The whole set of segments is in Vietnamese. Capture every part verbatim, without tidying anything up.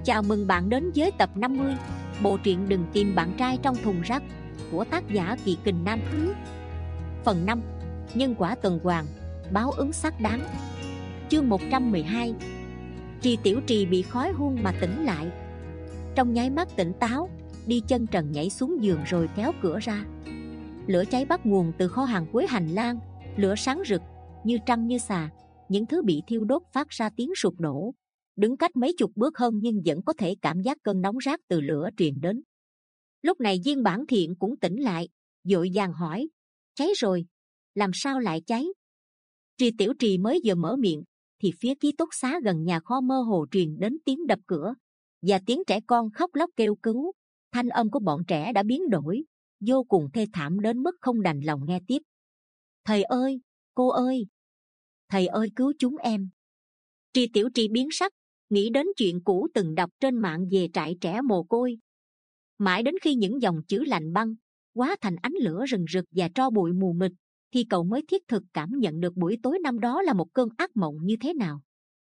Chào mừng bạn đến với tập năm mươi bộ truyện Đừng tìm bạn trai trong thùng rác của tác giả Kỳ Kình Nam Thứ. Phần năm. Nhân quả tuần hoàn, báo ứng xác đáng. Chương một trăm mười hai. Trì Tiểu Trì bị khói hun mà tỉnh lại. Trong nháy mắt tỉnh táo, đi chân trần nhảy xuống giường rồi kéo cửa ra. Lửa cháy bắt nguồn từ kho hàng cuối hành lang, lửa sáng rực như trăng như xà, những thứ bị thiêu đốt phát ra tiếng sụp đổ. Đứng cách mấy chục bước hơn nhưng vẫn có thể cảm giác cơn nóng rát từ lửa truyền đến. Lúc này Viên Bản Thiện cũng tỉnh lại, vội vàng hỏi: cháy rồi, làm sao lại cháy? Trì Tiểu Trì mới vừa mở miệng thì phía ký túc xá gần nhà kho mơ hồ truyền đến tiếng đập cửa và tiếng trẻ con khóc lóc kêu cứu. Thanh âm của bọn trẻ đã biến đổi, vô cùng thê thảm đến mức không đành lòng nghe tiếp. Thầy ơi, cô ơi, thầy ơi cứu chúng em! Trì Tiểu Trì biến sắc, nghĩ đến chuyện cũ từng đọc trên mạng về trại trẻ mồ côi. Mãi đến khi những dòng chữ lạnh băng hóa thành ánh lửa rừng rực và tro bụi mù mịt thì cậu mới thiết thực cảm nhận được buổi tối năm đó là một cơn ác mộng như thế nào.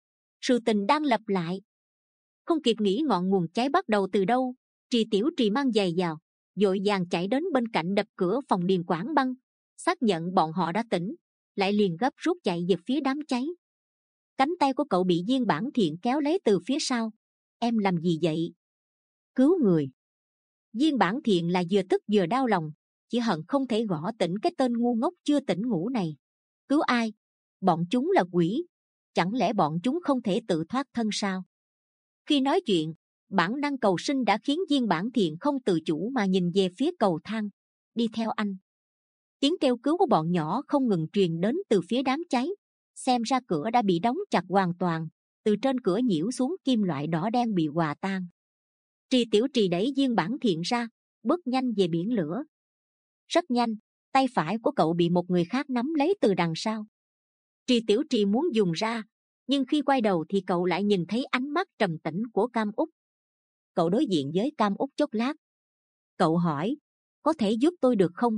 Sự tình đang lặp lại. Không kịp nghĩ ngọn nguồn cháy bắt đầu từ đâu, Trì Tiểu Trì mang giày vào, vội vàng chạy đến bên cạnh đập cửa phòng Điền Quảng Băng, xác nhận bọn họ đã tỉnh, lại liền gấp rút chạy về phía đám cháy. Cánh tay của cậu bị Viên Bản Thiện kéo lấy từ phía sau. Em làm gì vậy? Cứu người. Viên Bản Thiện là vừa tức vừa đau lòng, chỉ hận không thể gõ tỉnh cái tên ngu ngốc chưa tỉnh ngủ này. Cứu ai? Bọn chúng là quỷ, chẳng lẽ bọn chúng không thể tự thoát thân sao? Khi nói chuyện, bản năng cầu sinh đã khiến Viên Bản Thiện không tự chủ mà nhìn về phía cầu thang. Đi theo anh. Tiếng kêu cứu của bọn nhỏ không ngừng truyền đến từ phía đám cháy. Xem ra cửa đã bị đóng chặt hoàn toàn, từ trên cửa nhiễu xuống kim loại đỏ đen bị hòa tan. Trì Tiểu Trì đẩy Viên Bản Thiện ra, bước nhanh về biển lửa. Rất nhanh, tay phải của cậu bị một người khác nắm lấy từ đằng sau. Trì Tiểu Trì muốn dùng ra, nhưng khi quay đầu thì cậu lại nhìn thấy ánh mắt trầm tĩnh của Cam Úc. Cậu đối diện với Cam Úc chốc lát. Cậu hỏi: có thể giúp tôi được không?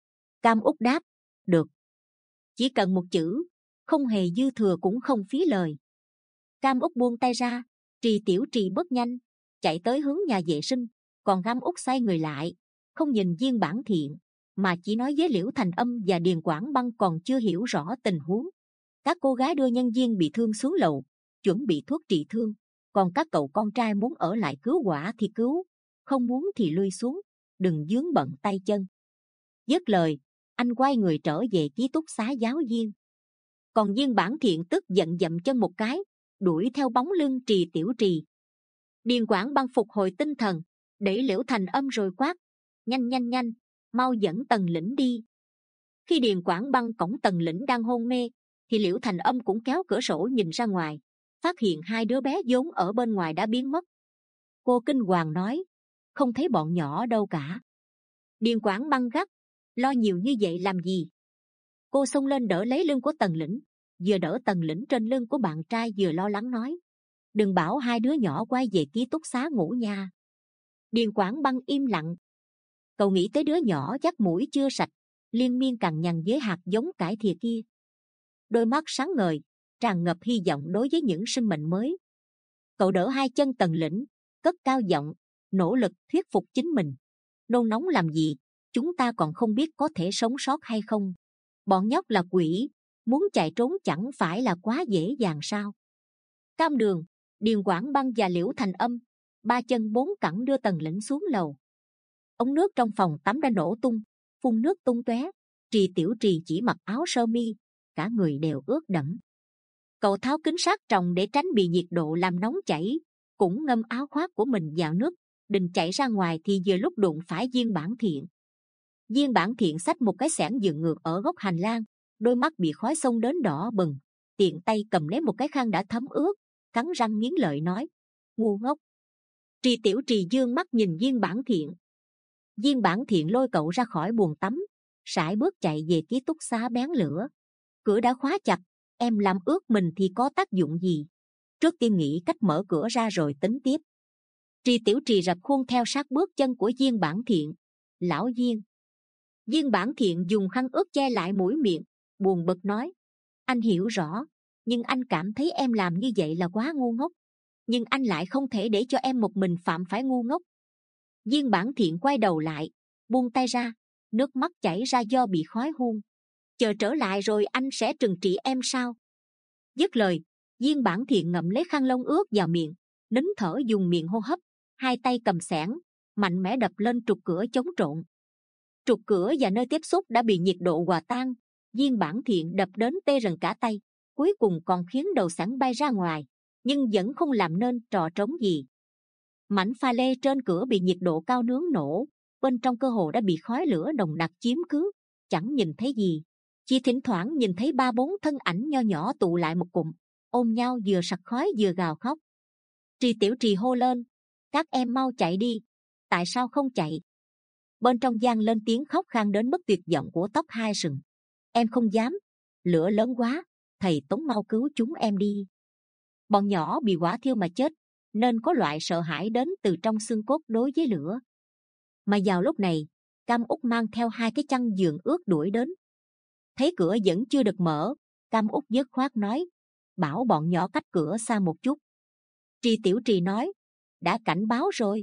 Cam Úc đáp: được. Chỉ cần một chữ, không hề dư thừa cũng không phí lời. Cam Úc buông tay ra. Trì Tiểu Trì bước nhanh chạy tới hướng nhà vệ sinh, còn Cam Úc xoay người lại, không nhìn Viên Bản Thiện mà chỉ nói với Liễu Thành Âm và Điền Quảng Băng còn chưa hiểu rõ tình huống. Các cô gái đưa nhân viên bị thương xuống lầu, chuẩn bị thuốc trị thương, còn các cậu con trai muốn ở lại cứu quả thì cứu, không muốn thì lui xuống, đừng vướng bận tay chân. Dứt lời, anh quay người trở về ký túc xá giáo viên. Còn Viên Bản Thiện tức giận dậm chân một cái, đuổi theo bóng lưng Trì Tiểu Trì. Điền Quảng Băng phục hồi tinh thần, đẩy Liễu Thành Âm rồi quát: nhanh nhanh nhanh, mau dẫn Tần Lĩnh đi. Khi Điền Quảng Băng cõng Tần Lĩnh đang hôn mê thì Liễu Thành Âm cũng kéo cửa sổ nhìn ra ngoài, phát hiện hai đứa bé vốn ở bên ngoài đã biến mất. Cô kinh hoàng nói: không thấy bọn nhỏ đâu cả. Điền Quảng Băng gắt: lo nhiều như vậy làm gì? Cô xông lên đỡ lấy lưng của Tần Lĩnh, vừa đỡ Tần Lĩnh trên lưng của bạn trai vừa lo lắng nói: đừng bảo hai đứa nhỏ quay về ký túc xá ngủ nha. Điền Quảng Băng im lặng. Cậu nghĩ tới đứa nhỏ dắt mũi chưa sạch, liên miên cằn nhằn với hạt giống cải thìa kia. Đôi mắt sáng ngời, tràn ngập hy vọng đối với những sinh mệnh mới. Cậu đỡ hai chân Tần Lĩnh, cất cao giọng, nỗ lực thuyết phục chính mình. Nôn nóng làm gì? Chúng ta còn không biết có thể sống sót hay không. Bọn nhóc là quỷ, muốn chạy trốn chẳng phải là quá dễ dàng sao? Cam Đường, Điền Quảng Băng và Liễu Thành Âm, ba chân bốn cẳng đưa Tần Lĩnh xuống lầu. Ống nước trong phòng tắm đã nổ tung, phun nước tung tóe. Trì Tiểu Trì chỉ mặc áo sơ mi, cả người đều ướt đẫm. Cậu tháo kính sát tròng để tránh bị nhiệt độ làm nóng chảy, cũng ngâm áo khoác của mình vào nước, định chạy ra ngoài thì vừa lúc đụng phải Viên Bản Thiện. Viên Bản Thiện xách một cái xẻng dựng ngược ở góc hành lang, đôi mắt bị khói xông đến đỏ bừng, tiện tay cầm lấy một cái khăn đã thấm ướt, cắn răng nghiến lợi nói: ngu ngốc. Trì Tiểu Trì dương mắt nhìn Viên Bản Thiện. Viên Bản Thiện lôi cậu ra khỏi buồng tắm, sải bước chạy về ký túc xá bén lửa. Cửa đã khóa chặt, em làm ướt mình thì có tác dụng gì? Trước tiên nghĩ cách mở cửa ra rồi tính tiếp. Trì Tiểu Trì rập khuôn theo sát bước chân của Viên Bản Thiện. Lão Viên. Viên Bản Thiện dùng khăn ướt che lại mũi miệng, buồn bực nói: anh hiểu rõ, nhưng anh cảm thấy em làm như vậy là quá ngu ngốc. nhưng anh lại không thể để cho em một mình phạm phải ngu ngốc. Viên Bản Thiện quay đầu lại, buông tay ra, nước mắt chảy ra do bị khói hun. Chờ trở lại rồi anh sẽ trừng trị em sao? Dứt lời, Viên Bản Thiện ngậm lấy khăn lông ướt vào miệng, nín thở dùng miệng hô hấp, hai tay cầm xẻng mạnh mẽ đập lên trục cửa chống trộn. Trục cửa và nơi tiếp xúc đã bị nhiệt độ hòa tan. Viên Bản Thiện đập đến tê rần cả tay, cuối cùng còn khiến đầu xẻng bay ra ngoài, nhưng vẫn không làm nên trò trống gì. Mảnh pha lê trên cửa bị nhiệt độ cao nướng nổ, bên trong cơ hồ đã bị khói lửa nồng nặc chiếm cứ, chẳng nhìn thấy gì, chỉ thỉnh thoảng nhìn thấy ba bốn thân ảnh nho nhỏ tụ lại một cụm, ôm nhau vừa sặc khói vừa gào khóc. Trì Tiểu Trì hô lên, các em mau chạy đi. Tại sao không chạy? Bên trong vang lên tiếng khóc khan đến mức tuyệt vọng của Tóc Hai Sừng. Em không dám, lửa lớn quá, thầy Tống mau cứu chúng em đi. Bọn nhỏ bị hỏa thiêu mà chết, nên có loại sợ hãi đến từ trong xương cốt đối với lửa. Mà vào lúc này, Cam Út mang theo hai cái chăn giường ướt đuổi đến. Thấy cửa vẫn chưa được mở, Cam Út dứt khoát nói, bảo bọn nhỏ cách cửa xa một chút. Trì Tiểu Trì nói, đã cảnh báo rồi.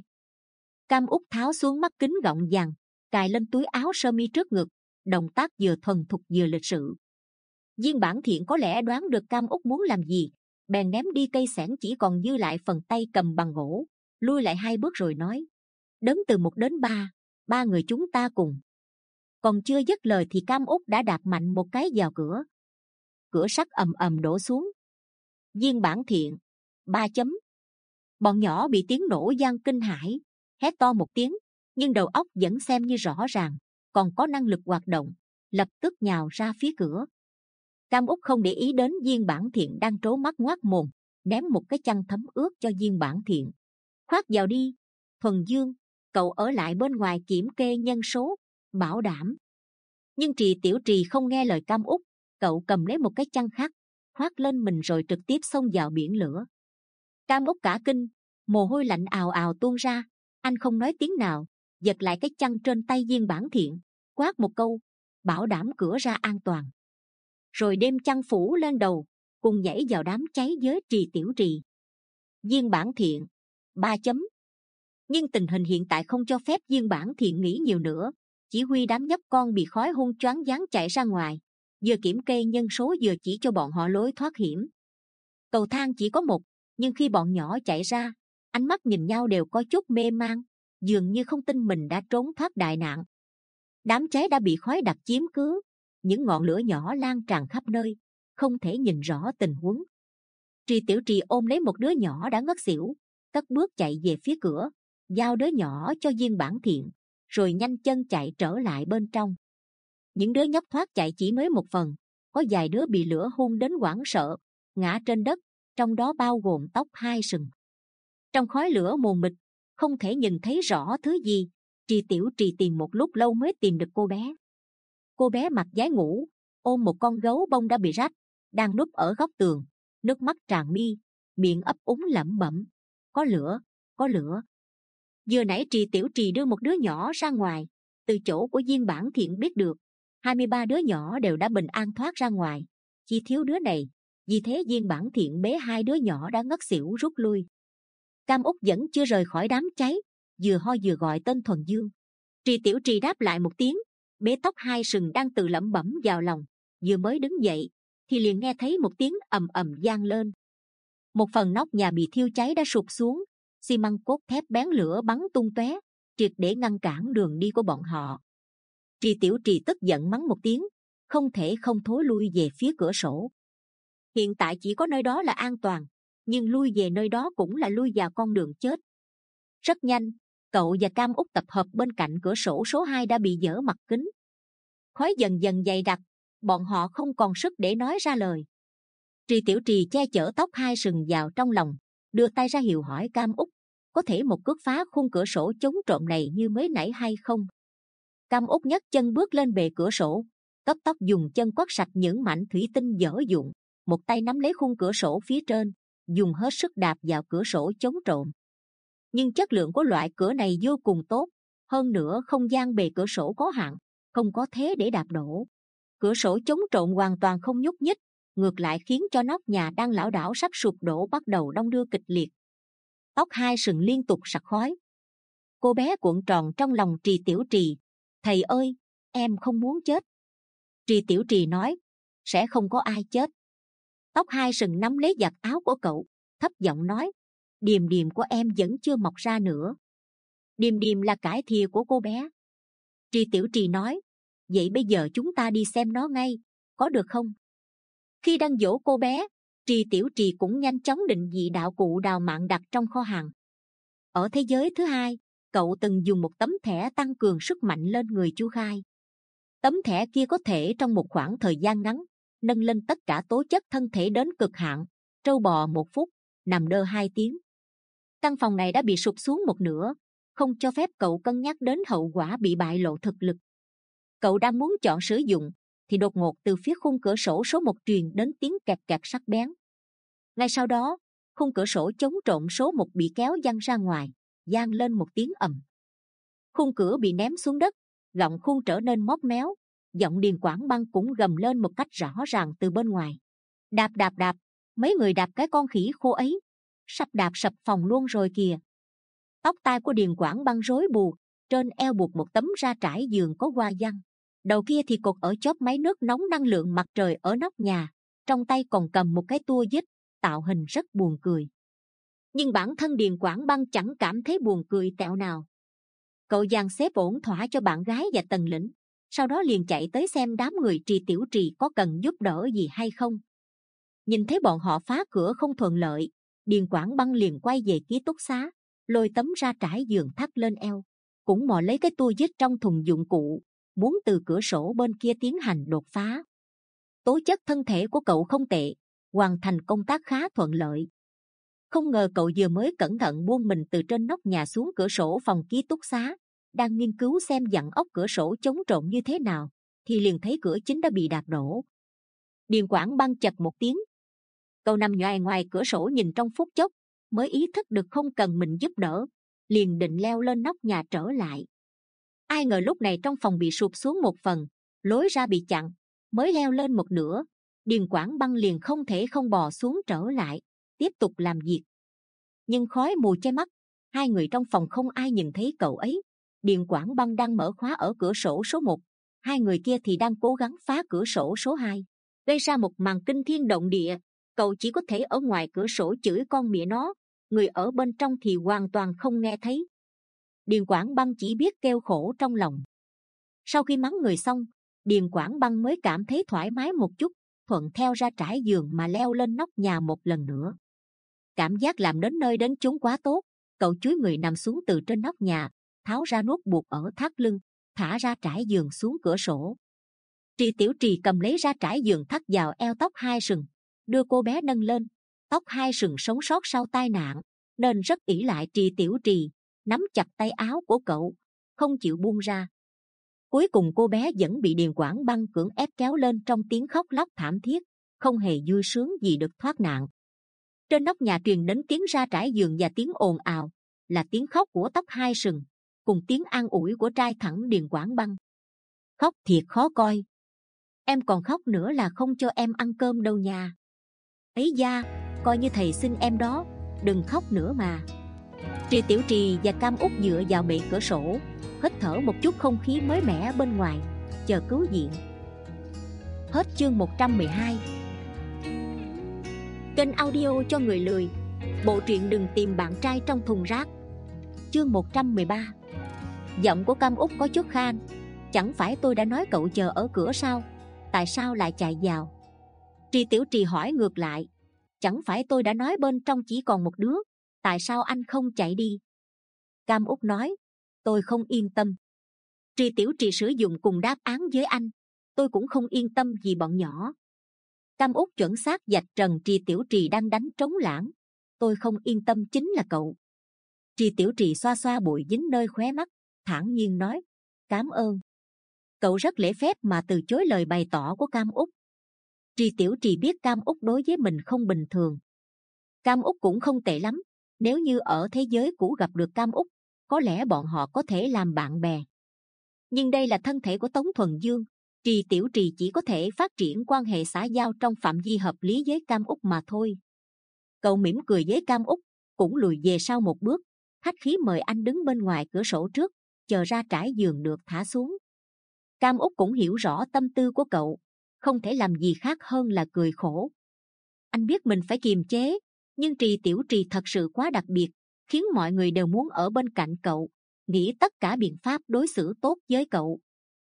Cam Út tháo xuống mắt kính gọng vàng, cài lên túi áo sơ mi trước ngực, động tác vừa thuần thục vừa lịch sự. Viên Bản Thiện có lẽ đoán được Cam Út muốn làm gì, bèn ném đi cây xẻng chỉ còn dư lại phần tay cầm bằng gỗ, lui lại hai bước rồi nói, đếm từ một đến ba, ba người chúng ta cùng. Còn chưa dứt lời thì Cam Út đã đạp mạnh một cái vào cửa. Cửa sắt ầm ầm đổ xuống. Viên Bản Thiện, ba chấm. Bọn nhỏ bị tiếng nổ vang kinh hãi, hét to một tiếng, nhưng đầu óc vẫn xem như rõ ràng, còn có năng lực hoạt động, lập tức nhào ra phía cửa. Cam Út không để ý đến Viên Bản Thiện đang trố mắt ngoác mồm, ném một cái chăn thấm ướt cho Viên Bản Thiện. Khoác vào đi, Thuần Dương, cậu ở lại bên ngoài kiểm kê nhân số, bảo đảm. Nhưng Trì Tiểu Trì không nghe lời Cam Út, cậu cầm lấy một cái chăn khác, khoác lên mình rồi trực tiếp xông vào biển lửa. Cam Út cả kinh, mồ hôi lạnh ào ào tuôn ra, anh không nói tiếng nào, giật lại cái chăn trên tay Viên Bản Thiện, quát một câu, bảo đảm cửa ra an toàn. Rồi đem chăn phủ lên đầu, cùng nhảy vào đám cháy với Trì Tiểu Trì. Viên Bản Thiện, ba chấm. Nhưng tình hình hiện tại không cho phép Viên Bản Thiện nghĩ nhiều nữa, chỉ huy đám nhóc con bị khói hung choáng váng chạy ra ngoài, vừa kiểm kê nhân số vừa chỉ cho bọn họ lối thoát hiểm. Cầu thang chỉ có một, nhưng khi bọn nhỏ chạy ra, ánh mắt nhìn nhau đều có chút mê man, dường như không tin mình đã trốn thoát đại nạn. Đám cháy đã bị khói đặc chiếm cứ, những ngọn lửa nhỏ lan tràn khắp nơi, không thể nhìn rõ tình huống. Trì Tiểu Trì ôm lấy một đứa nhỏ đã ngất xỉu, cất bước chạy về phía cửa, giao đứa nhỏ cho Viên Bản Thiện, rồi nhanh chân chạy trở lại bên trong. Những đứa nhóc thoát chạy chỉ mới một phần, có vài đứa bị lửa hun đến hoảng sợ, ngã trên đất, trong đó bao gồm Tóc Hai Sừng. Trong khói lửa mù mịt, không thể nhìn thấy rõ thứ gì. Trì Tiểu Trì tìm một lúc lâu mới tìm được cô bé. Cô bé mặc váy ngủ, ôm một con gấu bông đã bị rách, đang núp ở góc tường, nước mắt tràn mi, miệng ấp úng lẩm bẩm, có lửa, có lửa. Vừa nãy Trì Tiểu Trì đưa một đứa nhỏ ra ngoài, từ chỗ của Viên Bản Thiện biết được, hai mươi ba đứa nhỏ đều đã bình an thoát ra ngoài, chỉ thiếu đứa này. Vì thế Viên Bản Thiện bế hai đứa nhỏ đã ngất xỉu rút lui. Cam Út vẫn chưa rời khỏi đám cháy, vừa ho vừa gọi tên Thuần Dương. Trì Tiểu Trì đáp lại một tiếng, bế Tóc Hai Sừng đang tự lẩm bẩm vào lòng, vừa mới đứng dậy thì liền nghe thấy một tiếng ầm ầm vang lên. Một phần nóc nhà bị thiêu cháy đã sụp xuống, xi măng cốt thép bén lửa bắn tung tóe, triệt để ngăn cản đường đi của bọn họ. Trì Tiểu Trì tức giận mắng một tiếng, không thể không thối lui về phía cửa sổ. Hiện tại chỉ có nơi đó là an toàn, nhưng lui về nơi đó cũng là lui vào con đường chết. Rất nhanh, cậu và Cam Út tập hợp bên cạnh cửa sổ số hai đã bị vỡ mặt kính. Khói dần dần dày đặc, bọn họ không còn sức để nói ra lời. Trì Tiểu Trì che chở Tóc Hai Sừng vào trong lòng, đưa tay ra hiệu hỏi Cam Út, có thể một cước phá khung cửa sổ chống trộm này như mới nãy hay không? Cam Út nhấc chân bước lên bề cửa sổ, cấp tốc dùng chân quát sạch những mảnh thủy tinh dở dụng, một tay nắm lấy khung cửa sổ phía trên, dùng hết sức đạp vào cửa sổ chống trộm. Nhưng chất lượng của loại cửa này vô cùng tốt, hơn nữa không gian bề cửa sổ có hạn, không có thế để đạp đổ. Cửa sổ chống trộm hoàn toàn không nhúc nhích, ngược lại khiến cho nóc nhà đang lảo đảo sắp sụp đổ bắt đầu đong đưa kịch liệt, tóc hai sừng liên tục sặc khói. Cô bé cuộn tròn trong lòng Trì Tiểu Trì. Thầy ơi, em không muốn chết. Trì Tiểu Trì nói, sẽ không có ai chết. Tóc hai sừng nắm lấy giặt áo của cậu, thấp giọng nói, điềm điềm của em vẫn chưa mọc ra nữa. Điềm điềm là cải thìa của cô bé. Trì Tiểu Trì nói, vậy bây giờ chúng ta đi xem nó ngay, có được không? Khi đang dỗ cô bé, Trì Tiểu Trì cũng nhanh chóng định vị đạo cụ đào mạng đặt trong kho hàng. Ở thế giới thứ hai, cậu từng dùng một tấm thẻ tăng cường sức mạnh lên người Chu Khai. Tấm thẻ kia có thể trong một khoảng thời gian ngắn nâng lên tất cả tố chất thân thể đến cực hạn, trâu bò một phút, nằm đơ hai tiếng. Căn phòng này đã bị sụp xuống một nửa, không cho phép cậu cân nhắc đến hậu quả bị bại lộ thực lực. Cậu đang muốn chọn sử dụng thì đột ngột từ phía khung cửa sổ số một truyền đến tiếng kẹt kẹt sắc bén. Ngay sau đó, khung cửa sổ chống trộm số một bị kéo văng ra ngoài, vang lên một tiếng ầm. Khung cửa bị ném xuống đất, gọng khung trở nên móp méo. Giọng Điền Quảng Băng cũng gầm lên một cách rõ ràng từ bên ngoài. Đạp đạp đạp, mấy người đạp cái con khỉ khô ấy, sắp đạp sập phòng luôn rồi kìa. Tóc tai của Điền Quảng Băng rối bù, trên eo buộc một tấm ra trải giường có hoa văn. Đầu kia thì cột ở chóp máy nước nóng năng lượng mặt trời ở nóc nhà, trong tay còn cầm một cái tua vít, tạo hình rất buồn cười. Nhưng bản thân Điền Quảng Băng chẳng cảm thấy buồn cười tẹo nào. Cậu dàn xếp ổn thỏa cho bạn gái và Tần Lĩnh, sau đó liền chạy tới xem đám người Trì Tiểu Trì có cần giúp đỡ gì hay không. Nhìn thấy bọn họ phá cửa không thuận lợi, Điền Quảng Băng liền quay về ký túc xá, lôi tấm ra trải giường thắt lên eo, cũng mò lấy cái tua vít trong thùng dụng cụ, muốn từ cửa sổ bên kia tiến hành đột phá. Tố chất thân thể của cậu không tệ, hoàn thành công tác khá thuận lợi. Không ngờ cậu vừa mới cẩn thận buông mình từ trên nóc nhà xuống cửa sổ phòng ký túc xá, đang nghiên cứu xem dặn ốc cửa sổ chống trộm như thế nào, thì liền thấy cửa chính đã bị đạp đổ. Điền Quảng Băng chật một tiếng. Cậu nằm nhoài ngoài cửa sổ nhìn trong phút chốc, mới ý thức được không cần mình giúp đỡ, liền định leo lên nóc nhà trở lại. Ai ngờ lúc này trong phòng bị sụp xuống một phần, lối ra bị chặn, mới leo lên một nửa, Điền Quảng Băng liền không thể không bò xuống trở lại, tiếp tục làm việc. Nhưng khói mù che mắt, hai người trong phòng không ai nhìn thấy cậu ấy. Điền Quảng Băng đang mở khóa ở cửa sổ số một, hai người kia thì đang cố gắng phá cửa sổ số hai, gây ra một màn kinh thiên động địa. Cậu chỉ có thể ở ngoài cửa sổ chửi con mẹ nó, người ở bên trong thì hoàn toàn không nghe thấy. Điền Quảng Băng chỉ biết kêu khổ trong lòng. Sau khi mắng người xong, Điền Quảng Băng mới cảm thấy thoải mái một chút, thuận theo ra trải giường mà leo lên nóc nhà một lần nữa. Cảm giác làm đến nơi đến chốn quá tốt, cậu chúi người nằm xuống từ trên nóc nhà, tháo ra nút buộc ở thắt lưng, thả ra trải giường xuống cửa sổ. Trì Tiểu Trì cầm lấy ra trải giường thắt vào eo tóc hai sừng, đưa cô bé nâng lên. Tóc hai sừng sống sót sau tai nạn nên rất ỷ lại Trì Tiểu Trì, nắm chặt tay áo của cậu, không chịu buông ra. Cuối cùng cô bé vẫn bị Điền Quảng Băng cưỡng ép kéo lên trong tiếng khóc lóc thảm thiết, không hề vui sướng gì được thoát nạn. Trên nóc nhà truyền đến tiếng ra trải giường và tiếng ồn ào, là tiếng khóc của tóc hai sừng, cùng tiếng an ủi của trai thẳng Điền Quảng Băng. Khóc thiệt khó coi. Em còn khóc nữa là không cho em ăn cơm đâu nha. Ấy da, coi như thầy xin em đó, đừng khóc nữa mà. Trì Tiểu Trì và Cam Út dựa vào bệ cửa sổ, hít thở một chút không khí mới mẻ bên ngoài, chờ cứu viện. Hết chương một trăm mười hai. Kênh audio cho người lười. Bộ truyện Đừng Tìm Bạn Trai Trong Thùng Rác. Chương một trăm mười ba. Giọng của Cam Út có chút khan. Chẳng phải tôi đã nói cậu chờ ở cửa sao? Tại sao lại chạy vào? Trì Tiểu Trì hỏi ngược lại. Chẳng phải tôi đã nói bên trong chỉ còn một đứa, tại sao anh không chạy đi? Cam Út nói, tôi không yên tâm. Trì Tiểu Trì sử dụng cùng đáp án với anh. Tôi cũng không yên tâm vì bọn nhỏ. Cam Út chuẩn xác vạch trần Trì Tiểu Trì đang đánh trống lãng. Tôi không yên tâm chính là cậu. Trì Tiểu Trì xoa xoa bụi dính nơi khóe mắt, thản nhiên nói, cảm ơn. Cậu rất lễ phép mà từ chối lời bày tỏ của Cam Út. Trì Tiểu Trì biết Cam Út đối với mình không bình thường. Cam Út cũng không tệ lắm. Nếu như ở thế giới cũ gặp được Cam Út, có lẽ bọn họ có thể làm bạn bè. Nhưng đây là thân thể của Tống Thuần Dương, Trì Tiểu Trì chỉ có thể phát triển quan hệ xã giao trong phạm vi hợp lý với Cam Út mà thôi. Cậu mỉm cười với Cam Út, cũng lùi về sau một bước, khách khí mời anh đứng bên ngoài cửa sổ trước, chờ ra trải giường được thả xuống. Cam Úc cũng hiểu rõ tâm tư của cậu, không thể làm gì khác hơn là cười khổ. Anh biết mình phải kiềm chế, nhưng Trì Tiểu Trì thật sự quá đặc biệt, khiến mọi người đều muốn ở bên cạnh cậu, nghĩ tất cả biện pháp đối xử tốt với cậu.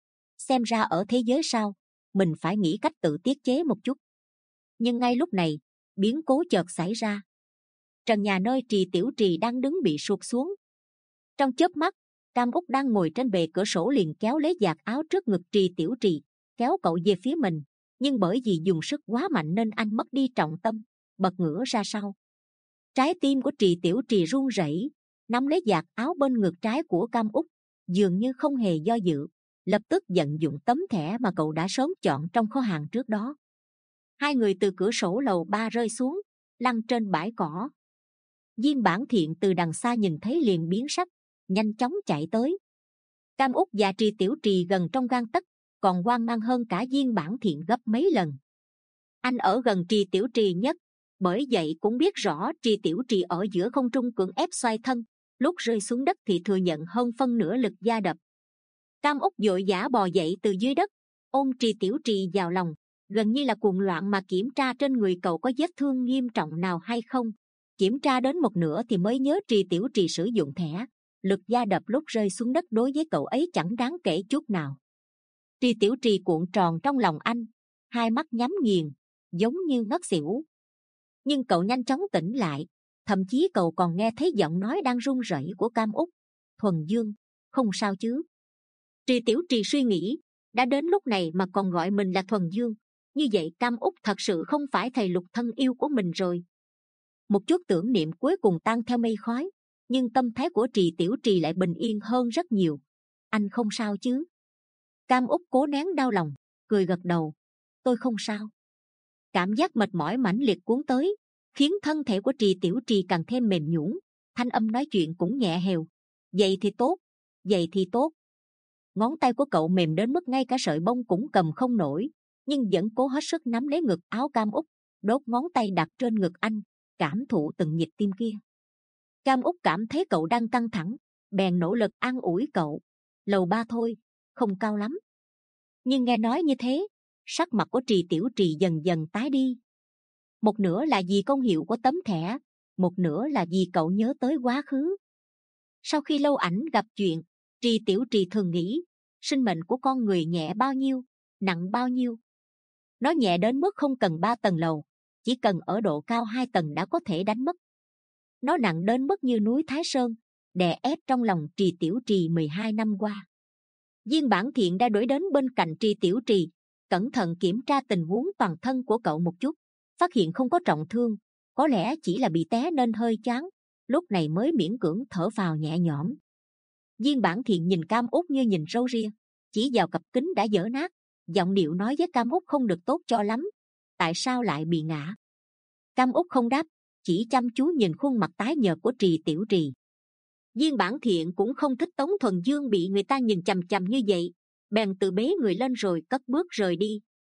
Xem ra ở thế giới sau, mình phải nghĩ cách tự tiết chế một chút. Nhưng ngay lúc này, biến cố chợt xảy ra. Trần nhà nơi Trì Tiểu Trì đang đứng bị sụt xuống. Trong chớp mắt, Cam Úc đang ngồi trên bề cửa sổ liền kéo lấy vạt áo trước ngực Trì Tiểu Trì, kéo cậu về phía mình. Nhưng bởi vì dùng sức quá mạnh nên anh mất đi trọng tâm, bật ngửa ra sau. Trái tim của Trì Tiểu Trì run rẩy, nắm lấy vạt áo bên ngực trái của Cam Úc, dường như không hề do dự, lập tức vận dụng tấm thẻ mà cậu đã sớm chọn trong kho hàng trước đó. Hai người từ cửa sổ lầu ba rơi xuống, lăn trên bãi cỏ. Viên Bản Thiện từ đằng xa nhìn thấy liền biến sắc, nhanh chóng chạy tới. Cam Úc và Trì Tiểu Trì gần trong gang tấc, còn hoang mang hơn cả Viên Bản Thiện gấp mấy lần. Anh ở gần Trì Tiểu Trì nhất, bởi vậy cũng biết rõ Trì Tiểu Trì ở giữa không trung cưỡng ép xoay thân, lúc rơi xuống đất thì thừa nhận hơn phân nửa lực gia đập. Cam Úc vội vã bò dậy từ dưới đất, ôm Trì Tiểu Trì vào lòng, gần như là cuồng loạn mà kiểm tra trên người cậu có vết thương nghiêm trọng nào hay không. Kiểm tra đến một nửa thì mới nhớ Trì Tiểu Trì sử dụng thẻ, lực gia đập lúc rơi xuống đất đối với cậu ấy chẳng đáng kể chút nào. Trì Tiểu Trì cuộn tròn trong lòng anh, hai mắt nhắm nghiền, giống như ngất xỉu. Nhưng cậu nhanh chóng tỉnh lại, thậm chí cậu còn nghe thấy giọng nói đang run rẩy của Cam Úc. Thuần Dương, không sao chứ? Trì Tiểu Trì suy nghĩ, đã đến lúc này mà còn gọi mình là Thuần Dương, như vậy Cam Úc thật sự không phải thầy Lục thân yêu của mình rồi. Một chút tưởng niệm cuối cùng tan theo mây khói, nhưng tâm thái của Trì Tiểu Trì lại bình yên hơn rất nhiều. Anh không sao chứ? Cam Úc cố nén đau lòng, cười gật đầu. Tôi không sao. Cảm giác mệt mỏi mãnh liệt cuốn tới, khiến thân thể của Trì Tiểu Trì càng thêm mềm nhũn, thanh âm nói chuyện cũng nhẹ hều. Vậy thì tốt, vậy thì tốt. Ngón tay của cậu mềm đến mức ngay cả sợi bông cũng cầm không nổi, nhưng vẫn cố hết sức nắm lấy ngực áo Cam Úc, đốt ngón tay đặt trên ngực anh, cảm thụ từng nhịp tim kia. Cam Úc cảm thấy cậu đang căng thẳng, bèn nỗ lực an ủi cậu. Lầu ba thôi, không cao lắm. Nhưng nghe nói như thế, sắc mặt của Trì Tiểu Trì dần dần tái đi. Một nửa là vì công hiệu của tấm thẻ, một nửa là vì cậu nhớ tới quá khứ. Sau khi lâu ảnh gặp chuyện, Trì Tiểu Trì thường nghĩ, sinh mệnh của con người nhẹ bao nhiêu, nặng bao nhiêu. Nó nhẹ đến mức không cần ba tầng lầu, chỉ cần ở độ cao hai tầng đã có thể đánh mất. Nó nặng đến mức như núi Thái Sơn, đè ép trong lòng Trì Tiểu Trì mười hai năm qua. Viên Bản Thiện đã đuổi đến bên cạnh Trì Tiểu Trì, cẩn thận kiểm tra tình huống toàn thân của cậu một chút, phát hiện không có trọng thương, có lẽ chỉ là bị té nên hơi choáng, lúc này mới miễn cưỡng thở phào nhẹ nhõm. Viên Bản Thiện nhìn Cam Úc như nhìn râu ria, chỉ vào cặp kính đã vỡ nát, giọng điệu nói với Cam Úc không được tốt cho lắm. Tại sao lại bị ngã? Cam Úc không đáp, chỉ chăm chú nhìn khuôn mặt tái nhợt của Trì Tiểu Trì. Viên Bản Thiện cũng không thích Tống Thuần Dương bị người ta nhìn chằm chằm như vậy, bèn tự bế người lên rồi cất bước rời đi.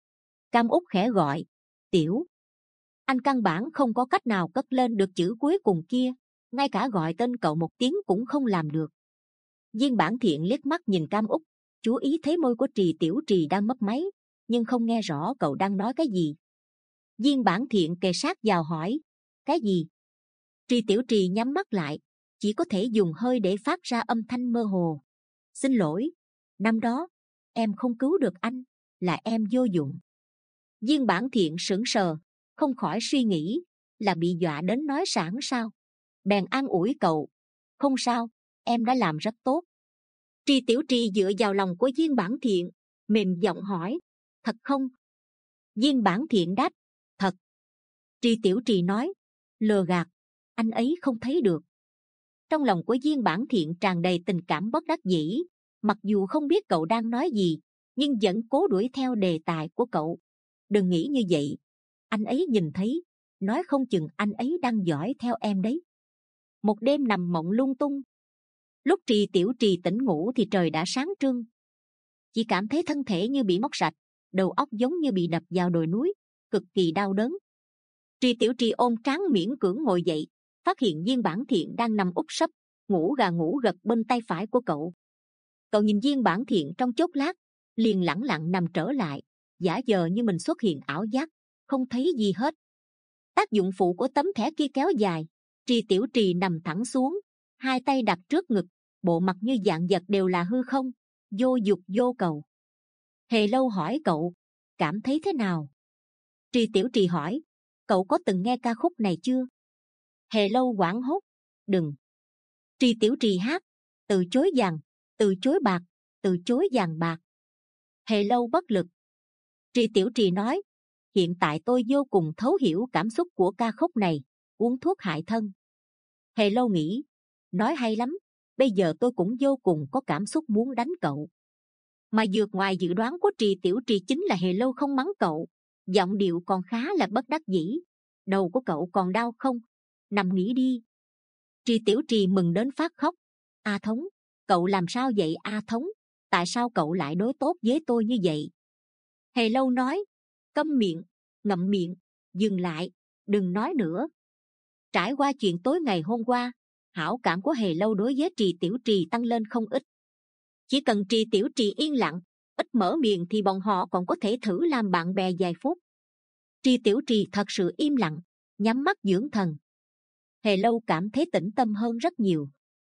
Cam Úc khẽ gọi, Tiểu. Anh căn bản không có cách nào cất lên được chữ cuối cùng kia, ngay cả gọi tên cậu một tiếng cũng không làm được. Viên Bản Thiện liếc mắt nhìn Cam Úc, chú ý thấy môi của Trì Tiểu Trì đang mấp máy, nhưng không nghe rõ cậu đang nói cái gì. Viên Bản Thiện kề sát vào hỏi, cái gì? Trì Tiểu Trì nhắm mắt lại, chỉ có thể dùng hơi để phát ra âm thanh mơ hồ. Xin lỗi, năm đó em không cứu được anh, là em vô dụng. Viên Bản Thiện sững sờ, không khỏi suy nghĩ, là bị dọa đến nói sảng sao? Bèn an ủi cậu, không sao, em đã làm rất tốt. Trì Tiểu Trì dựa vào lòng của Viên Bản Thiện, mềm giọng hỏi, thật không? Viên Bản Thiện đáp, thật. Trì Tiểu Trì nói, lừa gạt, anh ấy không thấy được. Trong lòng của Viên Bản Thiện tràn đầy tình cảm bất đắc dĩ, mặc dù không biết cậu đang nói gì, nhưng vẫn cố đuổi theo đề tài của cậu. Đừng nghĩ như vậy, anh ấy nhìn thấy, nói không chừng anh ấy đang dõi theo em đấy. Một đêm nằm mộng lung tung, lúc Trì Tiểu Trì tỉnh ngủ thì trời đã sáng trưng. Chỉ cảm thấy thân thể như bị móc sạch, đầu óc giống như bị đập vào đồi núi, cực kỳ đau đớn. Trì Tiểu Trì ôm trán miễn cưỡng ngồi dậy, phát hiện Viên Bản Thiện đang nằm úp sấp ngủ gà ngủ gật bên tay phải của cậu. Cậu nhìn Viên Bản Thiện trong chốc lát, liền lẳng lặng nằm trở lại, giả vờ như mình xuất hiện ảo giác, không thấy gì hết. Tác dụng phụ của tấm thẻ kia kéo dài, Trì Tiểu Trì nằm thẳng xuống, hai tay đặt trước ngực, bộ mặt như dạng vật đều là hư không, vô dục vô cầu. Hề Lâu hỏi cậu, cảm thấy thế nào? Trì Tiểu Trì hỏi, cậu có từng nghe ca khúc này chưa? Hề Lâu hoảng hốt, đừng. Trì Tiểu Trì hát, từ chối vàng, từ chối bạc, từ chối vàng bạc. Hề Lâu bất lực. Trì Tiểu Trì nói, hiện tại tôi vô cùng thấu hiểu cảm xúc của ca khúc này, uống thuốc hại thân. Hề Lâu nghĩ, nói hay lắm, bây giờ tôi cũng vô cùng có cảm xúc muốn đánh cậu. Mà vượt ngoài dự đoán của Trì Tiểu Trì chính là Hề Lâu không mắng cậu, giọng điệu còn khá là bất đắc dĩ. Đầu của cậu còn đau không? Nằm nghỉ đi. Trì Tiểu Trì mừng đến phát khóc. A Thống, cậu làm sao vậy A Thống? Tại sao cậu lại đối tốt với tôi như vậy? Hề Lâu nói, câm miệng, ngậm miệng, dừng lại, đừng nói nữa. Trải qua chuyện tối ngày hôm qua, hảo cảm của Hề Lâu đối với Trì Tiểu Trì tăng lên không ít. Chỉ cần Trì Tiểu Trì yên lặng, ít mở miệng thì bọn họ còn có thể thử làm bạn bè vài phút. Trì Tiểu Trì thật sự im lặng, nhắm mắt dưỡng thần. Hề Lâu cảm thấy tĩnh tâm hơn rất nhiều.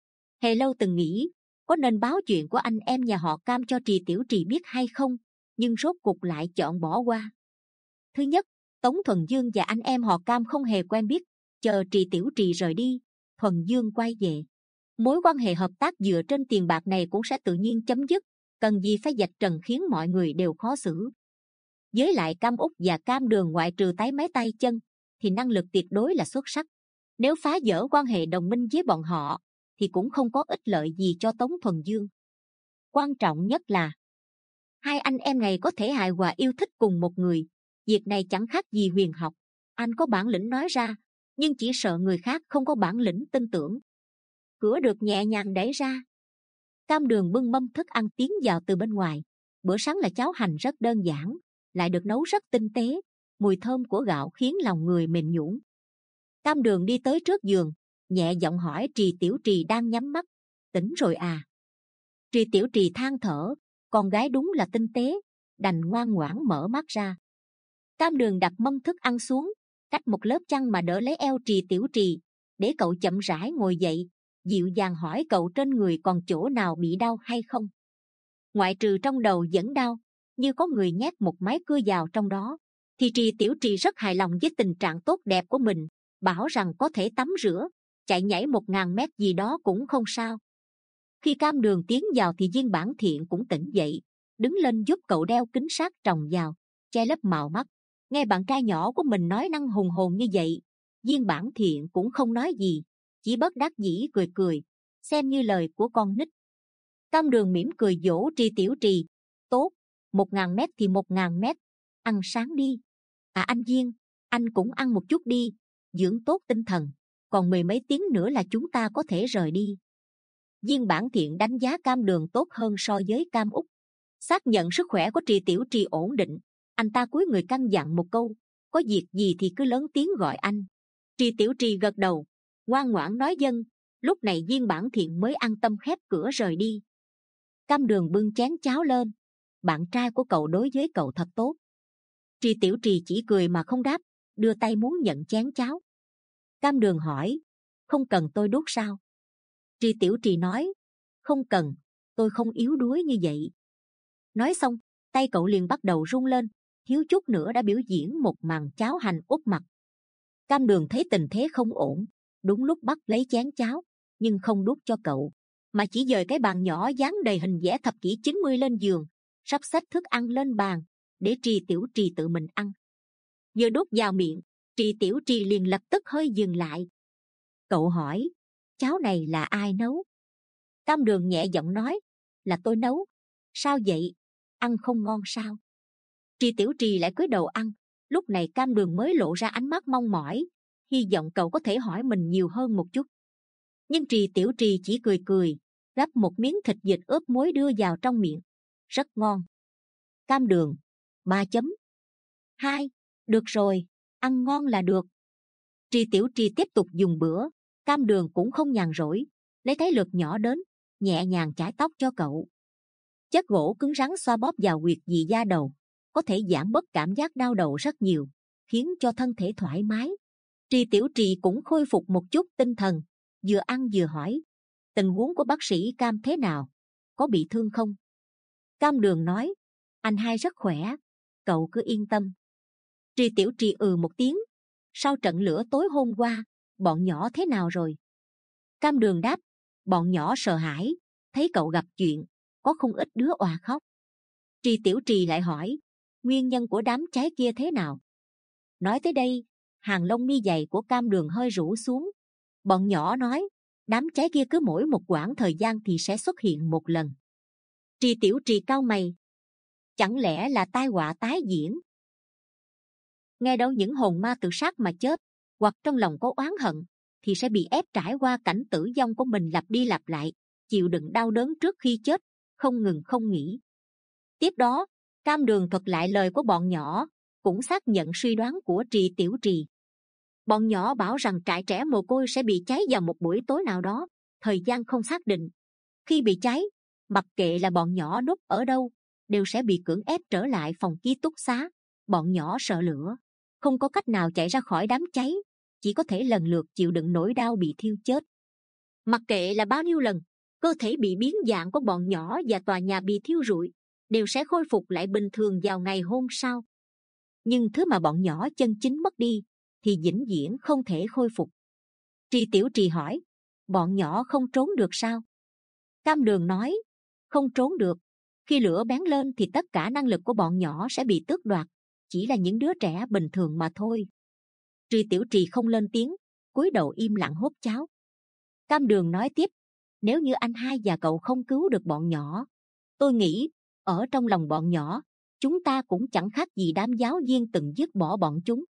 Hề Lâu từng nghĩ có nên báo chuyện của anh em nhà họ Cam cho Trì Tiểu Trì biết hay không, nhưng rốt cuộc lại chọn bỏ qua. Thứ nhất, Tống Thuần Dương và anh em họ Cam không hề quen biết. Chờ Trì Tiểu Trì rời đi, Thuần Dương quay về, mối quan hệ hợp tác dựa trên tiền bạc này cũng sẽ tự nhiên chấm dứt. Cần gì phải vạch trần khiến mọi người đều khó xử. Với lại Cam Úc và Cam Đường ngoại trừ tái máy tay chân thì năng lực tuyệt đối là xuất sắc. Nếu phá vỡ quan hệ đồng minh với bọn họ thì cũng không có ích lợi gì cho Tống Thuần Dương. Quan trọng nhất là hai anh em này có thể hài hòa yêu thích cùng một người. Việc này chẳng khác gì huyền học. Anh có bản lĩnh nói ra, nhưng chỉ sợ người khác không có bản lĩnh tin tưởng. Cửa được nhẹ nhàng đẩy ra. Cam Đường bưng mâm thức ăn tiến vào từ bên ngoài. Bữa sáng là cháo hành rất đơn giản, lại được nấu rất tinh tế. Mùi thơm của gạo khiến lòng người mềm nhũn. Cam Đường đi tới trước giường, nhẹ giọng hỏi Trì Tiểu Trì đang nhắm mắt, tỉnh rồi à? Trì Tiểu Trì than thở, con gái đúng là tinh tế, đành ngoan ngoãn mở mắt ra. Cam Đường đặt mâm thức ăn xuống, cách một lớp chăn mà đỡ lấy eo Trì Tiểu Trì, để cậu chậm rãi ngồi dậy, dịu dàng hỏi cậu trên người còn chỗ nào bị đau hay không. Ngoại trừ trong đầu vẫn đau, như có người nhét một máy cưa vào trong đó, thì Trì Tiểu Trì rất hài lòng với tình trạng tốt đẹp của mình, bảo rằng có thể tắm rửa, chạy nhảy một ngàn mét gì đó cũng không sao. Khi Cam Đường tiến vào thì Viên Bản Thiện cũng tỉnh dậy, đứng lên giúp cậu đeo kính sát tròng vào, che lấp màu mắt. Nghe bạn trai nhỏ của mình nói năng hùng hồn như vậy, Viên Bản Thiện cũng không nói gì, chỉ bất đắc dĩ cười cười, xem như lời của con nít. Cam Đường mỉm cười dỗ Trì Tiểu Trì, tốt, một ngàn mét thì một ngàn mét, ăn sáng đi. À anh Viên, anh cũng ăn một chút đi, dưỡng tốt tinh thần, còn mười mấy tiếng nữa là chúng ta có thể rời đi. Viên Bản Thiện đánh giá Cam Đường tốt hơn so với Cam Úc. Xác nhận sức khỏe của Trì Tiểu Trì ổn định, anh ta cúi người căn dặn một câu, có việc gì thì cứ lớn tiếng gọi anh. Trì Tiểu Trì gật đầu, ngoan ngoãn nói vâng. Lúc này Viên Bản Thiện mới an tâm khép cửa rời đi. Cam Đường bưng chén cháo lên, bạn trai của cậu đối với cậu thật tốt. Trì Tiểu Trì chỉ cười mà không đáp, đưa tay muốn nhận chén cháo. Cam Đường hỏi, không cần tôi đút sao? Trì Tiểu Trì nói, không cần, tôi không yếu đuối như vậy. Nói xong, tay cậu liền bắt đầu run lên, thiếu chút nữa đã biểu diễn một màn cháo hành úp mặt. Cam Đường thấy tình thế không ổn, đúng lúc bắt lấy chén cháo, nhưng không đút cho cậu, mà chỉ dời cái bàn nhỏ dán đầy hình vẽ thập kỷ chín mươi lên giường, sắp xếp thức ăn lên bàn, để Trì Tiểu Trì tự mình ăn. Vừa đút vào miệng, Trì Tiểu Trì liền lập tức hơi dừng lại. Cậu hỏi, cháo này là ai nấu? Cam Đường nhẹ giọng nói, là tôi nấu. Sao vậy? Ăn không ngon sao? Trì Tiểu Trì lại cúi đầu ăn. Lúc này Cam Đường mới lộ ra ánh mắt mong mỏi, hy vọng cậu có thể hỏi mình nhiều hơn một chút. Nhưng Trì Tiểu Trì chỉ cười cười, gắp một miếng thịt vịt ướp muối đưa vào trong miệng. Rất ngon. Cam Đường, ba chấm hai, được rồi, ăn ngon là được. Trì Tiểu Trì tiếp tục dùng bữa, Cam Đường cũng không nhàn rỗi, lấy cái lược nhỏ đến, nhẹ nhàng chải tóc cho cậu. Chất gỗ cứng rắn xoa bóp vào huyệt vị da đầu, có thể giảm bớt cảm giác đau đầu rất nhiều, khiến cho thân thể thoải mái. Trì Tiểu Trì cũng khôi phục một chút tinh thần, vừa ăn vừa hỏi: tình huống của bác sĩ Cam thế nào, có bị thương không? Cam Đường nói: anh hai rất khỏe, cậu cứ yên tâm. Trì Tiểu Trì ừ một tiếng. Sau trận lửa tối hôm qua, bọn nhỏ thế nào rồi? Cam Đường đáp: bọn nhỏ sợ hãi, thấy cậu gặp chuyện, có không ít đứa òa khóc. Trì Tiểu Trì lại hỏi: nguyên nhân của đám cháy kia thế nào? Nói tới đây, hàng lông mi dày của Cam Đường hơi rũ xuống. Bọn nhỏ nói: đám cháy kia cứ mỗi một quãng thời gian thì sẽ xuất hiện một lần. Trì Tiểu Trì cau mày: chẳng lẽ là tai họa tái diễn? Nghe đâu những hồn ma tự sát mà chết, hoặc trong lòng có oán hận, thì sẽ bị ép trải qua cảnh tử vong của mình lặp đi lặp lại, chịu đựng đau đớn trước khi chết, không ngừng không nghỉ. Tiếp đó, Cam Đường thuật lại lời của bọn nhỏ, cũng xác nhận suy đoán của Trì Tiểu Trì. Bọn nhỏ bảo rằng trại trẻ mồ côi sẽ bị cháy vào một buổi tối nào đó, thời gian không xác định. Khi bị cháy, mặc kệ là bọn nhỏ núp ở đâu, đều sẽ bị cưỡng ép trở lại phòng ký túc xá. Bọn nhỏ sợ lửa, không có cách nào chạy ra khỏi đám cháy, chỉ có thể lần lượt chịu đựng nỗi đau bị thiêu chết. Mặc kệ là bao nhiêu lần, cơ thể bị biến dạng của bọn nhỏ và tòa nhà bị thiêu rụi đều sẽ khôi phục lại bình thường vào ngày hôm sau. Nhưng thứ mà bọn nhỏ chân chính mất đi thì vĩnh viễn không thể khôi phục. Trì Tiểu Trì hỏi: bọn nhỏ không trốn được sao? Cam Đường nói: không trốn được. Khi lửa bén lên thì tất cả năng lực của bọn nhỏ sẽ bị tước đoạt, chỉ là những đứa trẻ bình thường mà thôi. Trì Tiểu Trì không lên tiếng, cúi đầu im lặng húp cháo. Cam Đường nói tiếp: nếu như anh hai và cậu không cứu được bọn nhỏ, tôi nghĩ ở trong lòng bọn nhỏ, chúng ta cũng chẳng khác gì đám giáo viên từng dứt bỏ bọn chúng.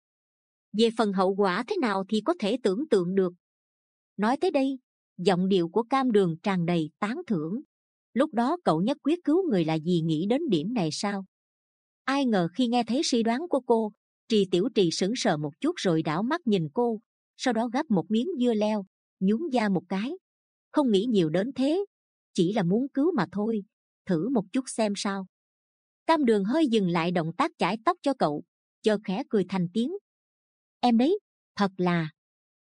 Về phần hậu quả thế nào thì có thể tưởng tượng được. Nói tới đây, giọng điệu của Cam Đường tràn đầy tán thưởng. Lúc đó cậu nhất quyết cứu người là vì nghĩ đến điểm này sao? Ai ngờ khi nghe thấy suy đoán của cô, Trì Tiểu Trì sững sờ một chút rồi đảo mắt nhìn cô, sau đó gắp một miếng dưa leo, nhún da một cái. Không nghĩ nhiều đến thế, chỉ là muốn cứu mà thôi, thử một chút xem sao. Cam Đường hơi dừng lại động tác chải tóc cho cậu, chợt khẽ cười thành tiếng: em đấy, thật là.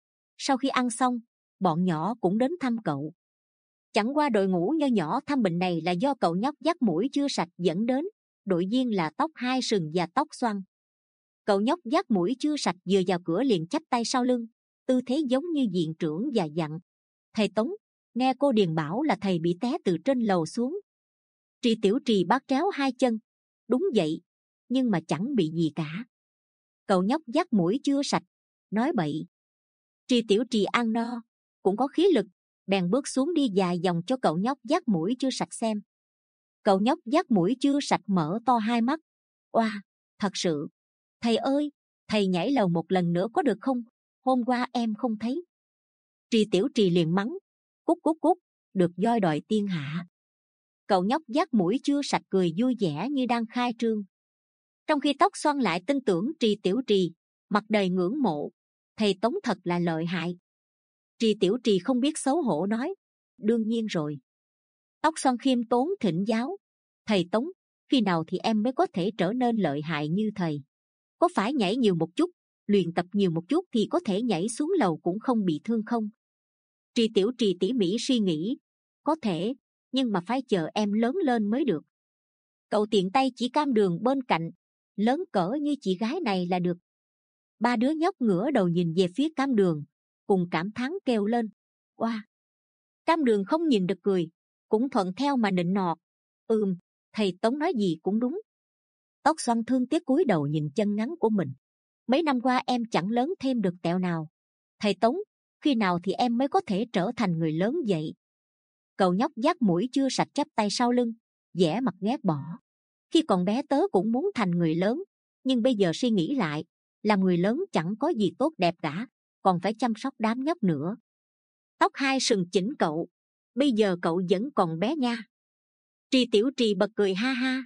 Sau khi ăn xong, bọn nhỏ cũng đến thăm cậu. Chẳng qua đội ngũ nho nhỏ thăm bệnh này là do cậu nhóc dắt mũi chưa sạch dẫn đến, đội viên là Tóc Hai Sừng và Tóc Xoăn. Cậu nhóc dắt mũi chưa sạch vừa vào cửa liền chắp tay sau lưng, tư thế giống như viện trưởng và dặn: thầy Tống, nghe cô Điền bảo là thầy bị té từ trên lầu xuống. Trì Tiểu Trì bắt chéo hai chân: đúng vậy, nhưng mà chẳng bị gì cả. Cậu nhóc dắt mũi chưa sạch nói bậy. Trì Tiểu Trì ăn no, cũng có khí lực, bèn bước xuống đi vài vòng cho cậu nhóc dắt mũi chưa sạch xem. Cậu nhóc dắt mũi chưa sạch mở to hai mắt: oa, thật sự. Thầy ơi, thầy nhảy lầu một lần nữa có được không? Hôm qua em không thấy. Trì Tiểu Trì liền mắng: cút cút cút, được voi đòi tiên hạ. Cậu nhóc dắt mũi chưa sạch cười vui vẻ như đang khai trương. Trong khi Tóc Xoăn lại tin tưởng Trì Tiểu Trì, mặt đầy ngưỡng mộ: thầy Tống thật là lợi hại. Trì Tiểu Trì không biết xấu hổ nói: đương nhiên rồi. Tóc Xoăn khiêm tốn thỉnh giáo: thầy Tống, khi nào thì em mới có thể trở nên lợi hại như thầy? Có phải nhảy nhiều một chút, luyện tập nhiều một chút thì có thể nhảy xuống lầu cũng không bị thương không? Trì Tiểu Trì tỉ mỉ suy nghĩ: có thể, nhưng mà phải chờ em lớn lên mới được. Cậu tiện tay chỉ Cam Đường bên cạnh: lớn cỡ như chị gái này là được. Ba đứa nhóc ngửa đầu nhìn về phía Cam Đường, cùng cảm thán kêu lên: oa. Cam Đường không nhìn được cười, cũng thuận theo mà nịnh nọt: ừm, thầy Tống nói gì cũng đúng. Tóc Xoăn thương tiếc cúi đầu nhìn chân ngắn của mình: mấy năm qua em chẳng lớn thêm được tẹo nào. Thầy Tống, khi nào thì em mới có thể trở thành người lớn vậy? Cậu nhóc dắt mũi chưa sạch chắp tay sau lưng, vẻ mặt ghét bỏ: khi còn bé tớ cũng muốn thành người lớn, nhưng bây giờ suy nghĩ lại, làm người lớn chẳng có gì tốt đẹp cả, còn phải chăm sóc đám nhóc nữa. Tóc Hai Sừng chỉnh cậu: bây giờ cậu vẫn còn bé nha. Trì Tiểu Trì bật cười ha ha.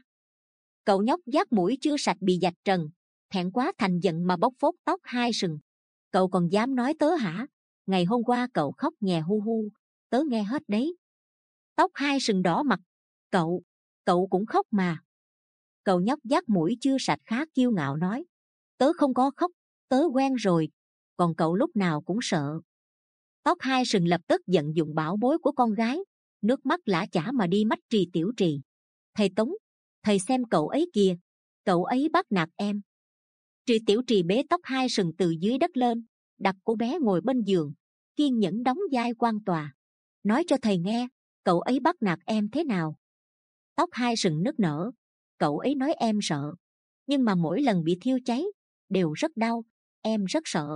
Cậu nhóc dắt mũi chưa sạch bị vạch trần, thẹn quá thành giận mà bóc phốt Tóc Hai Sừng: cậu còn dám nói tớ hả? Ngày hôm qua cậu khóc nhè hu hu, tớ nghe hết đấy. Tóc hai sừng đỏ mặt. Cậu, cậu cũng khóc mà. Cậu nhóc dắt mũi chưa sạch khá kiêu ngạo nói. Tớ không có khóc, tớ quen rồi, còn cậu lúc nào cũng sợ. Tóc hai sừng lập tức giận dụng bảo bối của con gái, nước mắt lã chả mà đi mách Trì Tiểu Trì. Thầy Tống, thầy xem cậu ấy kìa, cậu ấy bắt nạt em. Trì Tiểu Trì bế tóc hai sừng từ dưới đất lên, đặt cô bé ngồi bên giường, kiên nhẫn đóng vai quan tòa. Nói cho thầy nghe, cậu ấy bắt nạt em thế nào? Tóc hai sừng nức nở. Cậu ấy nói em sợ, nhưng mà mỗi lần bị thiêu cháy đều rất đau, em rất sợ.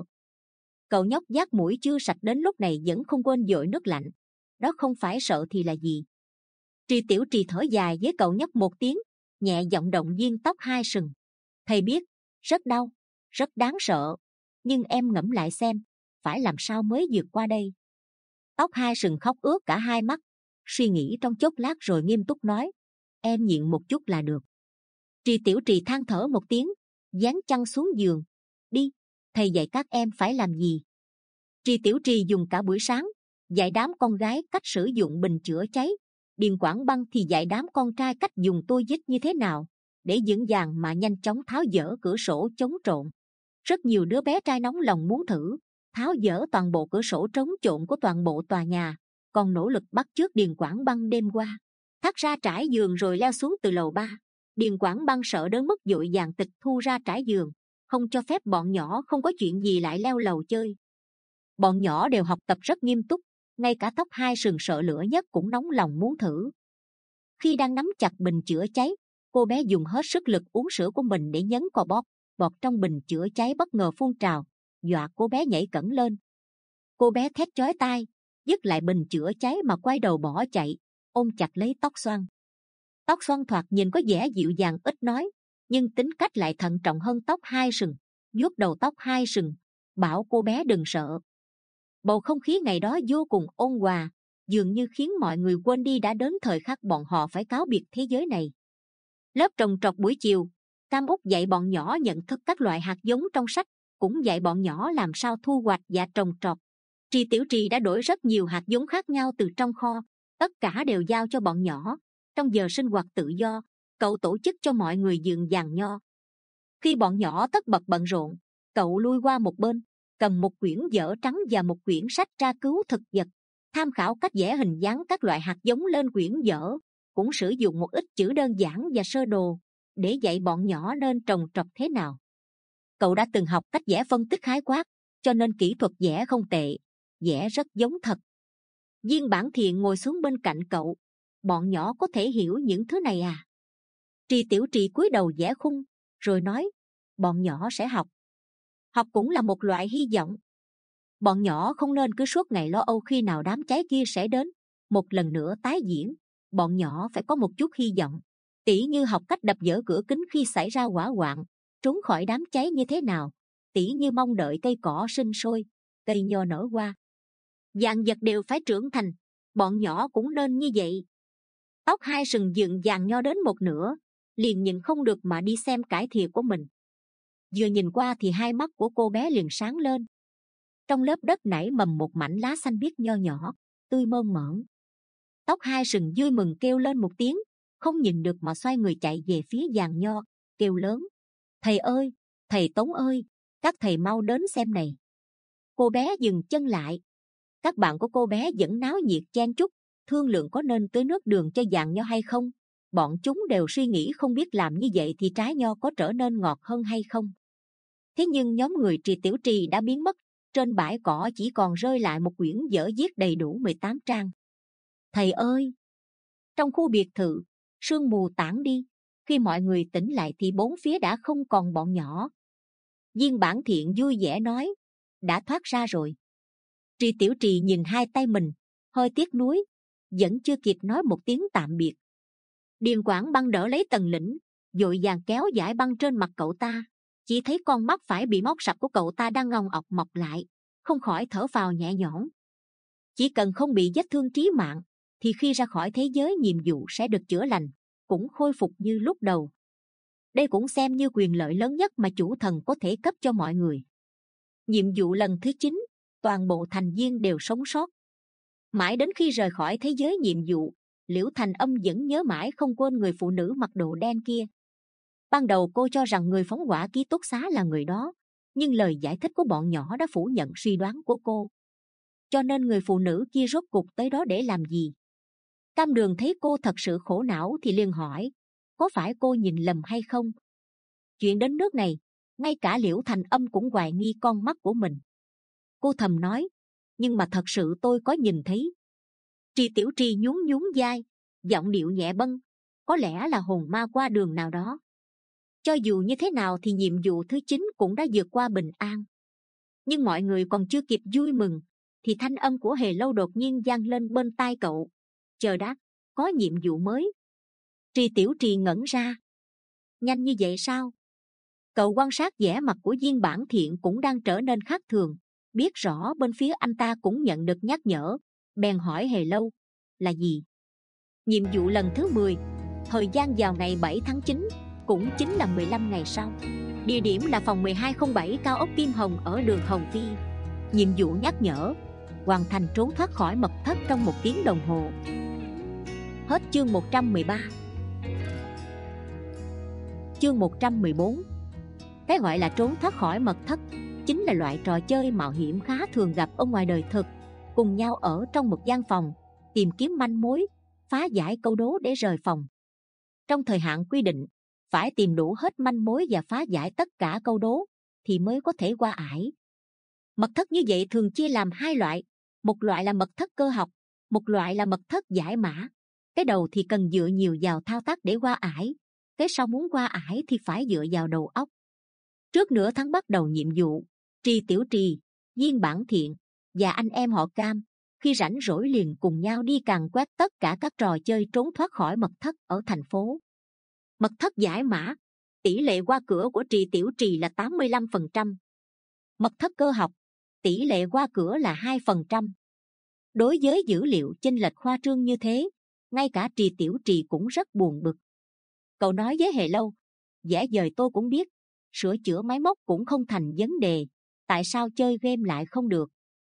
Cậu nhóc dắt mũi chưa sạch đến lúc này vẫn không quên dội nước lạnh. Đó không phải sợ thì là gì? Trì Tiểu Trì thở dài với cậu nhóc một tiếng, nhẹ giọng động viên tóc hai sừng. Thầy biết, rất đau, rất đáng sợ, nhưng em ngẫm lại xem, phải làm sao mới vượt qua đây? Tóc hai sừng khóc ướt cả hai mắt, suy nghĩ trong chốc lát rồi nghiêm túc nói. Em nhịn một chút là được. Trì Tiểu Trì than thở một tiếng, dán chăn xuống giường. Đi, thầy dạy các em phải làm gì. Trì Tiểu Trì dùng cả buổi sáng dạy đám con gái cách sử dụng bình chữa cháy. Điền Quảng Băng thì dạy đám con trai cách dùng tô vít như thế nào để vững vàng mà nhanh chóng tháo dỡ cửa sổ chống trộn. Rất nhiều đứa bé trai nóng lòng muốn thử tháo dỡ toàn bộ cửa sổ trống trộn của toàn bộ tòa nhà, còn nỗ lực bắt chước Điền Quảng Băng đêm qua thắt ra trải giường rồi leo xuống từ lầu ba. Điền Quảng Băng sợ đến mức vội vàng tịch thu ra trải giường, không cho phép bọn nhỏ không có chuyện gì lại leo lầu chơi. Bọn nhỏ đều học tập rất nghiêm túc, ngay cả tóc hai sừng sợ lửa nhất cũng nóng lòng muốn thử. Khi đang nắm chặt bình chữa cháy, cô bé dùng hết sức lực uống sữa của mình để nhấn cò bóp, bọt trong bình chữa cháy bất ngờ phun trào, dọa cô bé nhảy cẫng lên. Cô bé thét chói tai, dứt lại bình chữa cháy mà quay đầu bỏ chạy, ôm chặt lấy Tóc Xoăn. Tóc Xoăn thoạt nhìn có vẻ dịu dàng ít nói, nhưng tính cách lại thận trọng hơn tóc hai sừng, vuốt đầu tóc hai sừng, bảo cô bé đừng sợ. Bầu không khí ngày đó vô cùng ôn hòa, dường như khiến mọi người quên đi đã đến thời khắc bọn họ phải cáo biệt thế giới này. Lớp trồng trọt buổi chiều, Cam Út dạy bọn nhỏ nhận thức các loại hạt giống trong sách, cũng dạy bọn nhỏ làm sao thu hoạch và trồng trọt. Trì Tiểu Trì đã đổi rất nhiều hạt giống khác nhau từ trong kho, tất cả đều giao cho bọn nhỏ. Trong giờ sinh hoạt tự do, cậu tổ chức cho mọi người vườn giàn nho. Khi bọn nhỏ tất bật bận rộn, cậu lui qua một bên, cầm một quyển vở trắng và một quyển sách tra cứu thực vật, tham khảo cách vẽ hình dáng các loại hạt giống lên quyển vở, cũng sử dụng một ít chữ đơn giản và sơ đồ để dạy bọn nhỏ nên trồng trọt thế nào. Cậu đã từng học cách vẽ phân tích khái quát, cho nên kỹ thuật vẽ không tệ, vẽ rất giống thật. Viên Bản Thiện ngồi xuống bên cạnh cậu. Bọn nhỏ có thể hiểu những thứ này à? Trì Tiểu Trì cúi đầu vẽ khung, rồi nói, bọn nhỏ sẽ học. Học cũng là một loại hy vọng. Bọn nhỏ không nên cứ suốt ngày lo âu khi nào đám cháy kia sẽ đến, một lần nữa tái diễn. Bọn nhỏ phải có một chút hy vọng, tỉ như học cách đập vỡ cửa kính khi xảy ra hỏa hoạn, trốn khỏi đám cháy như thế nào, tỉ như mong đợi cây cỏ sinh sôi, cây nho nở hoa. Vạn vật đều phải trưởng thành, bọn nhỏ cũng nên như vậy. Tóc hai sừng dựng giàn nho đến một nửa, liền nhìn không được mà đi xem cải thìa của mình. Vừa nhìn qua thì hai mắt của cô bé liền sáng lên. Trong lớp đất nảy mầm một mảnh lá xanh biếc nho nhỏ, tươi mơn mởn. Tóc hai sừng vui mừng kêu lên một tiếng, không nhìn được mà xoay người chạy về phía giàn nho, kêu lớn, thầy ơi, thầy Tống ơi, các thầy mau đến xem này. Cô bé dừng chân lại. Các bạn của cô bé vẫn náo nhiệt chen chúc, thương lượng có nên tưới nước đường cho giàn nho hay không. Bọn chúng đều suy nghĩ không biết làm như vậy thì trái nho có trở nên ngọt hơn hay không. Thế nhưng nhóm người Trì Tiểu Trì đã biến mất, trên bãi cỏ chỉ còn rơi lại một quyển vở viết đầy đủ mười tám trang. Thầy ơi! Trong khu biệt thự, sương mù tản đi, khi mọi người tỉnh lại thì bốn phía đã không còn bọn nhỏ. Viên Bản Thiện vui vẻ nói, đã thoát ra rồi. Trì Tiểu Trì nhìn hai tay mình, hơi tiếc nuối, vẫn chưa kịp nói một tiếng tạm biệt. Điền Quảng Băng đỡ lấy Tần Lĩnh, vội vàng kéo dải băng trên mặt cậu ta. Chỉ thấy con mắt phải bị móc sạch của cậu ta đang ngồng ọc mọc lại, không khỏi thở phào nhẹ nhõm. Chỉ cần không bị vết thương trí mạng, thì khi ra khỏi thế giới nhiệm vụ sẽ được chữa lành, cũng khôi phục như lúc đầu. Đây cũng xem như quyền lợi lớn nhất mà chủ thần có thể cấp cho mọi người. Nhiệm vụ lần thứ chín, toàn bộ thành viên đều sống sót. Mãi đến khi rời khỏi thế giới nhiệm vụ, Liễu Thành Âm vẫn nhớ mãi không quên người phụ nữ mặc đồ đen kia. Ban đầu cô cho rằng người phóng hỏa ký túc xá là người đó, nhưng lời giải thích của bọn nhỏ đã phủ nhận suy đoán của cô. Cho nên người phụ nữ kia rốt cuộc tới đó để làm gì? Cam Đường thấy cô thật sự khổ não thì liền hỏi, có phải cô nhìn lầm hay không? Chuyện đến nước này, ngay cả Liễu Thành Âm cũng hoài nghi con mắt của mình. Cô thầm nói, nhưng mà thật sự tôi có nhìn thấy. Trì Tiểu Trì nhún nhún vai, giọng điệu nhẹ bâng, có lẽ là hồn ma qua đường nào đó. Cho dù như thế nào thì nhiệm vụ thứ chín cũng đã vượt qua bình an. Nhưng mọi người còn chưa kịp vui mừng thì thanh âm của Hề Lâu đột nhiên vang lên bên tai cậu. Chờ đã, có nhiệm vụ mới. Trì Tiểu Trì ngẩn ra. Nhanh như vậy sao? Cậu quan sát vẻ mặt của Viên Bản Thiện cũng đang trở nên khác thường, biết rõ bên phía anh ta cũng nhận được nhắc nhở, bèn hỏi Hề Lâu, là gì? Nhiệm vụ lần thứ mười, thời gian vào ngày bảy tháng chín, cũng chính là mười lăm ngày sau. Địa điểm là phòng mười hai không bảy cao ốc Kim Hồng ở đường Hồng Phi. Nhiệm vụ nhắc nhở, hoàn thành trốn thoát khỏi mật thất trong một tiếng đồng hồ. Hết chương một trăm mười ba. Chương một trăm mười bốn. Cái gọi là trốn thoát khỏi mật thất chính là loại trò chơi mạo hiểm khá thường gặp ở ngoài đời thực. Cùng nhau ở trong một gian phòng, tìm kiếm manh mối, phá giải câu đố để rời phòng. Trong thời hạn quy định, phải tìm đủ hết manh mối và phá giải tất cả câu đố thì mới có thể qua ải. Mật thất như vậy thường chia làm hai loại, một loại là mật thất cơ học, một loại là mật thất giải mã. Cái đầu thì cần dựa nhiều vào thao tác để qua ải, cái sau muốn qua ải thì phải dựa vào đầu óc. Trước nửa tháng bắt đầu nhiệm vụ, Trì Tiểu Trì, Viên Bản Thiện và anh em họ Cam khi rảnh rỗi liền cùng nhau đi càn quét tất cả các trò chơi trốn thoát khỏi mật thất ở thành phố. Mật thất giải mã, tỷ lệ qua cửa của Trì Tiểu Trì là tám mươi lăm phần trăm. Mật thất cơ học, tỷ lệ qua cửa là hai phần trăm. Đối với dữ liệu chênh lệch khoa trương như thế, ngay cả Trì Tiểu Trì cũng rất buồn bực. Cậu nói với Hề Lâu, dễ dời tôi cũng biết, sửa chữa máy móc cũng không thành vấn đề, tại sao chơi game lại không được?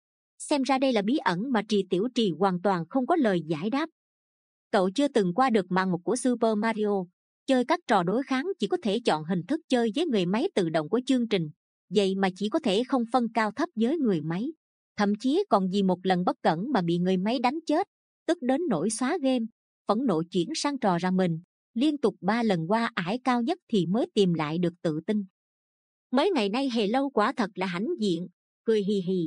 Xem ra đây là bí ẩn mà Trì Tiểu Trì hoàn toàn không có lời giải đáp. Cậu chưa từng qua được màn mục của Super Mario, chơi các trò đối kháng chỉ có thể chọn hình thức chơi với người máy tự động của chương trình, vậy mà chỉ có thể không phân cao thấp với người máy, thậm chí còn vì một lần bất cẩn mà bị người máy đánh chết, tức đến nỗi xóa game, phẫn nộ chuyển sang trò ra mình, liên tục ba lần qua ải cao nhất thì mới tìm lại được tự tin. Mấy ngày nay Hề Lâu quả thật là hãnh diện, cười hì hì.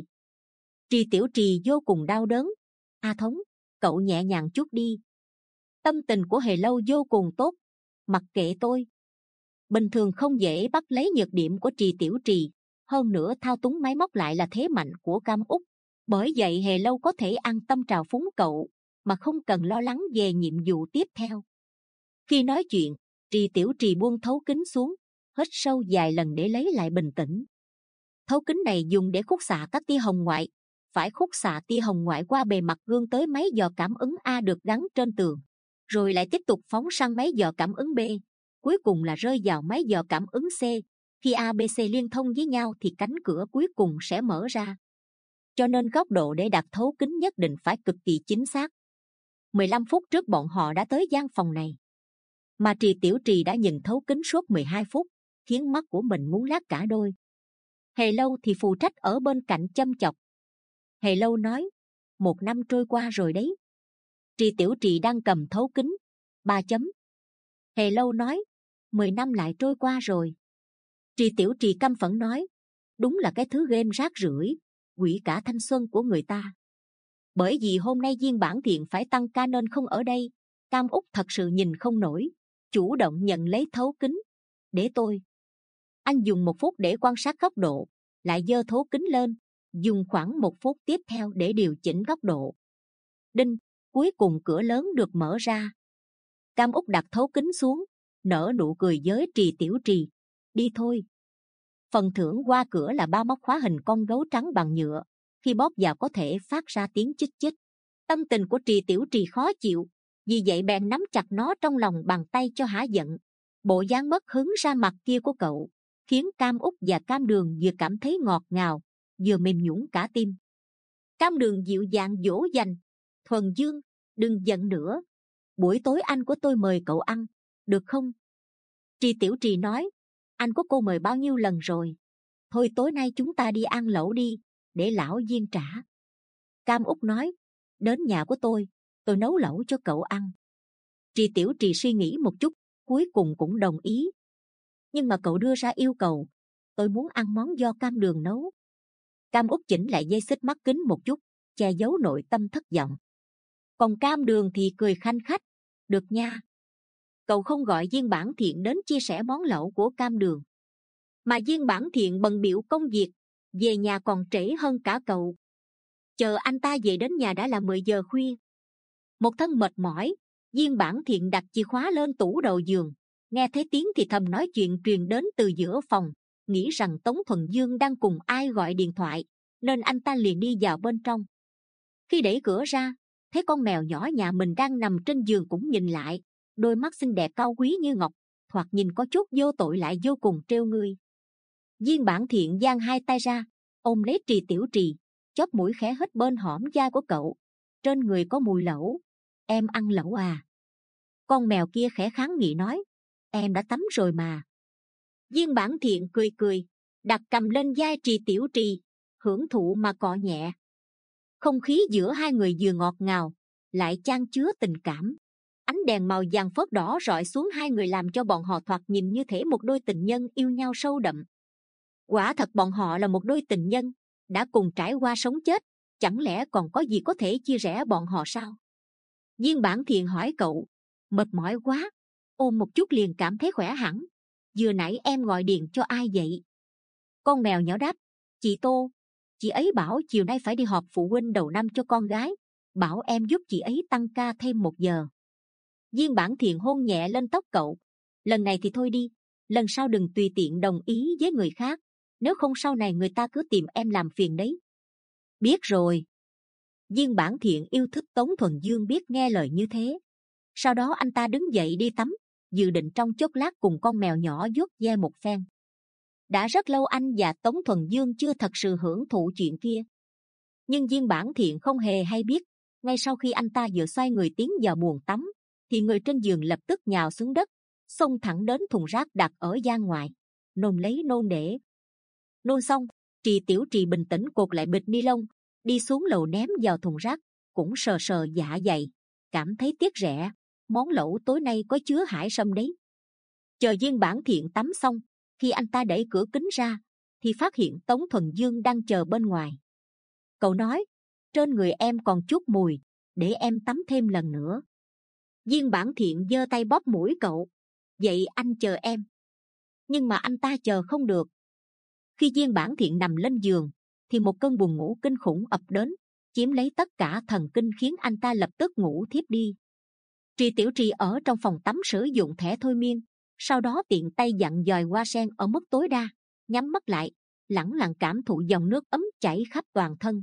Trì Tiểu Trì vô cùng đau đớn. A Thống, cậu nhẹ nhàng chút đi. Tâm tình của Hề Lâu vô cùng tốt. Mặc kệ tôi. Bình thường không dễ bắt lấy nhược điểm của Trì Tiểu Trì, hơn nữa thao túng máy móc lại là thế mạnh của Cam Úc. Bởi vậy Hề Lâu có thể an tâm trào phúng cậu, mà không cần lo lắng về nhiệm vụ tiếp theo. Khi nói chuyện, Trì Tiểu Trì buông thấu kính xuống, hít sâu vài lần để lấy lại bình tĩnh. Thấu kính này dùng để khúc xạ các tia hồng ngoại, phải khúc xạ tia hồng ngoại qua bề mặt gương tới máy dò cảm ứng A được gắn trên tường, rồi lại tiếp tục phóng sang máy dò cảm ứng B, cuối cùng là rơi vào máy dò cảm ứng C. Khi A, B, C liên thông với nhau thì cánh cửa cuối cùng sẽ mở ra. Cho nên góc độ để đặt thấu kính nhất định phải cực kỳ chính xác. mười lăm phút trước bọn họ đã tới gian phòng này, mà Trì Tiểu Trì đã nhìn thấu kính suốt mười hai phút, khiến mắt của mình muốn lác cả đôi. Hề Lâu thì phụ trách ở bên cạnh châm chọc. Hề Lâu nói, một năm trôi qua rồi đấy. Trì Tiểu Trì đang cầm thấu kính. Ba chấm. Hề Lâu nói, mười năm lại trôi qua rồi. Trì Tiểu Trì căm phẫn nói, đúng là cái thứ game rác rưởi, hủy cả thanh xuân của người ta. Bởi vì hôm nay Viên Bản Thiện phải tăng ca nên không ở đây, Cam Úc thật sự nhìn không nổi, chủ động nhận lấy thấu kính. Để tôi. Anh dùng một phút để quan sát góc độ, lại giơ thấu kính lên, dùng khoảng một phút tiếp theo để điều chỉnh góc độ. Đinh, cuối cùng cửa lớn được mở ra. Cam Úc đặt thấu kính xuống, nở nụ cười với Trì Tiểu Trì. Đi thôi. Phần thưởng qua cửa là ba móc khóa hình con gấu trắng bằng nhựa, khi bóp vào có thể phát ra tiếng chích chích. Tâm tình của Trì Tiểu Trì khó chịu, vì vậy bèn nắm chặt nó trong lòng bàn tay cho hả giận. Bộ dáng mất hứng ra mặt kia của cậu khiến Cam Úc và Cam Đường vừa cảm thấy ngọt ngào, vừa mềm nhũn cả tim. Cam Đường dịu dàng dỗ dành. Thuần Dương, đừng giận nữa. Buổi tối anh của tôi mời cậu ăn, được không? Trì Tiểu Trì nói, anh của cô mời bao nhiêu lần rồi? Thôi tối nay chúng ta đi ăn lẩu đi, để lão Diên trả. Cam Úc nói, đến nhà của tôi, tôi nấu lẩu cho cậu ăn. Trì Tiểu Trì suy nghĩ một chút, cuối cùng cũng đồng ý. Nhưng mà cậu đưa ra yêu cầu, tôi muốn ăn món do Cam Đường nấu. Cam Úc chỉnh lại dây xích mắt kính một chút, che giấu nội tâm thất vọng. Còn Cam Đường thì cười khanh khách, được nha. Cậu không gọi Viên Bản Thiện đến chia sẻ món lẩu của Cam Đường, mà Viên Bản Thiện bận bịu công việc, về nhà còn trễ hơn cả cậu. Chờ anh ta về đến nhà đã là mười giờ khuya. Một thân mệt mỏi, Viên Bản Thiện đặt chìa khóa lên tủ đầu giường, nghe thấy tiếng thì thầm nói chuyện truyền đến từ giữa phòng, nghĩ rằng Tống Thuần Dương đang cùng ai gọi điện thoại, nên anh ta liền đi vào bên trong. Khi đẩy cửa ra, thấy con mèo nhỏ nhà mình đang nằm trên giường cũng nhìn lại, đôi mắt xinh đẹp cao quý như ngọc, thoạt nhìn có chút vô tội lại vô cùng trêu ngươi. Viên Bản Thiện giang hai tay ra, ôm lấy Trì Tiểu Trì, chóp mũi khẽ hít bên hõm da của cậu. Trên người có mùi lẩu, em ăn lẩu à? Con mèo kia khẽ kháng nghị nói, em đã tắm rồi mà. Viên Bản Thiện cười cười, đặt cầm lên vai Trì Tiểu Trì, hưởng thụ mà cọ nhẹ. Không khí giữa hai người vừa ngọt ngào, lại chan chứa tình cảm. Ánh đèn màu vàng phớt đỏ rọi xuống hai người làm cho bọn họ thoạt nhìn như thể một đôi tình nhân yêu nhau sâu đậm. Quả thật bọn họ là một đôi tình nhân, đã cùng trải qua sống chết, chẳng lẽ còn có gì có thể chia rẽ bọn họ sao? Viên Bản Thiện hỏi cậu, mệt mỏi quá, ôm một chút liền cảm thấy khỏe hẳn. Vừa nãy em gọi điện cho ai vậy? Con mèo nhỏ đáp, chị Tô. Chị ấy bảo chiều nay phải đi họp phụ huynh đầu năm cho con gái, bảo em giúp chị ấy tăng ca thêm một giờ. Viên Bản Thiện hôn nhẹ lên tóc cậu, lần này thì thôi đi, lần sau đừng tùy tiện đồng ý với người khác, nếu không sau này người ta cứ tìm em làm phiền đấy. Biết rồi. Viên Bản Thiện yêu thích Tống Thuần Dương biết nghe lời như thế. Sau đó anh ta đứng dậy đi tắm, dự định trong chốc lát cùng con mèo nhỏ vuốt ve một phen. Đã rất lâu anh và Tống Thuần Dương chưa thật sự hưởng thụ chuyện kia. Nhưng Viên Bản Thiện không hề hay biết, ngay sau khi anh ta vừa xoay người tiến vào buồng tắm, thì người trên giường lập tức nhào xuống đất, xông thẳng đến thùng rác đặt ở gian ngoài, nôn lấy nôn để. Nôn xong, Trì Tiểu Trì bình tĩnh cột lại bịch ni lông, đi xuống lầu ném vào thùng rác, cũng sờ sờ dạ dày, cảm thấy tiếc rẻ. Món lẩu tối nay có chứa hải sâm đấy. Chờ Viên Bản Thiện tắm xong, khi anh ta đẩy cửa kính ra, thì phát hiện Tống Thuần Dương đang chờ bên ngoài. Cậu nói, trên người em còn chút mùi, để em tắm thêm lần nữa. Viên Bản Thiện giơ tay bóp mũi cậu, vậy anh chờ em. Nhưng mà anh ta chờ không được. Khi Viên Bản Thiện nằm lên giường, thì một cơn buồn ngủ kinh khủng ập đến, chiếm lấy tất cả thần kinh khiến anh ta lập tức ngủ thiếp đi. Trì Tiểu Trì ở trong phòng tắm sử dụng thẻ thôi miên, sau đó tiện tay dặn dòi hoa sen ở mức tối đa, nhắm mắt lại, lẳng lặng cảm thụ dòng nước ấm chảy khắp toàn thân.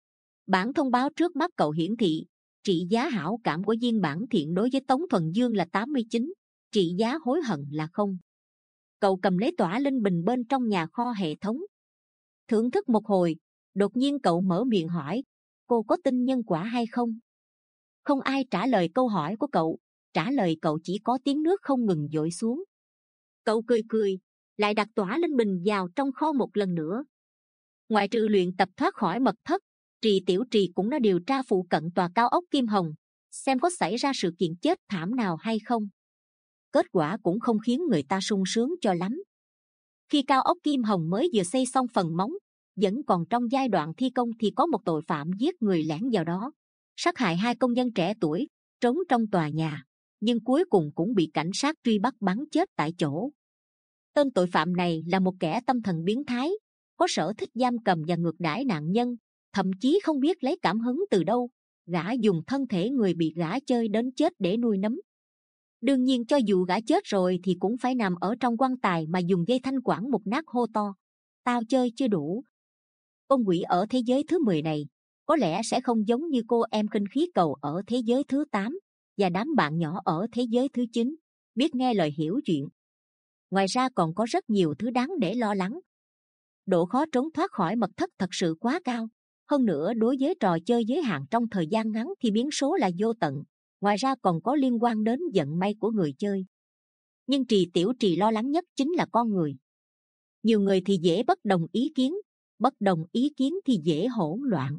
Bản thông báo trước mắt cậu hiển thị, trị giá hảo cảm của Viên Bản Thiện đối với Tống Thuần Dương là tám mươi chín, trị giá hối hận là không. Cậu cầm lấy tỏa linh bình bên trong nhà kho hệ thống. Thưởng thức một hồi, đột nhiên cậu mở miệng hỏi, cô có tin nhân quả hay không? Không ai trả lời câu hỏi của cậu, trả lời cậu chỉ có tiếng nước không ngừng dội xuống. Cậu cười cười, lại đặt tỏa linh bình vào trong kho một lần nữa. Ngoại trừ luyện tập thoát khỏi mật thất, Trì Tiểu Trì cũng đã điều tra phụ cận tòa cao ốc Kim Hồng, xem có xảy ra sự kiện chết thảm nào hay không. Kết quả cũng không khiến người ta sung sướng cho lắm. Khi cao ốc Kim Hồng mới vừa xây xong phần móng, vẫn còn trong giai đoạn thi công thì có một tội phạm giết người lẻn vào đó, sát hại hai công nhân trẻ tuổi, trốn trong tòa nhà, nhưng cuối cùng cũng bị cảnh sát truy bắt bắn chết tại chỗ. Tên tội phạm này là một kẻ tâm thần biến thái, có sở thích giam cầm và ngược đãi nạn nhân, thậm chí không biết lấy cảm hứng từ đâu, gã dùng thân thể người bị gã chơi đến chết để nuôi nấng. Đương nhiên cho dù gã chết rồi thì cũng phải nằm ở trong quan tài mà dùng dây thanh quản một nát hô to, tao chơi chưa đủ. Con quỷ ở thế giới thứ mười này có lẽ sẽ không giống như cô em khinh khí cầu ở thế giới thứ tám và đám bạn nhỏ ở thế giới thứ chín, biết nghe lời hiểu chuyện. Ngoài ra còn có rất nhiều thứ đáng để lo lắng. Độ khó trốn thoát khỏi mật thất thật sự quá cao, Hơn nữa đối với trò chơi giới hạn trong thời gian ngắn thì biến số là vô tận, ngoài ra còn có liên quan đến vận may của người chơi. Nhưng Trì Tiểu Trì lo lắng nhất chính là con người. Nhiều người thì dễ bất đồng ý kiến, bất đồng ý kiến thì dễ hỗn loạn.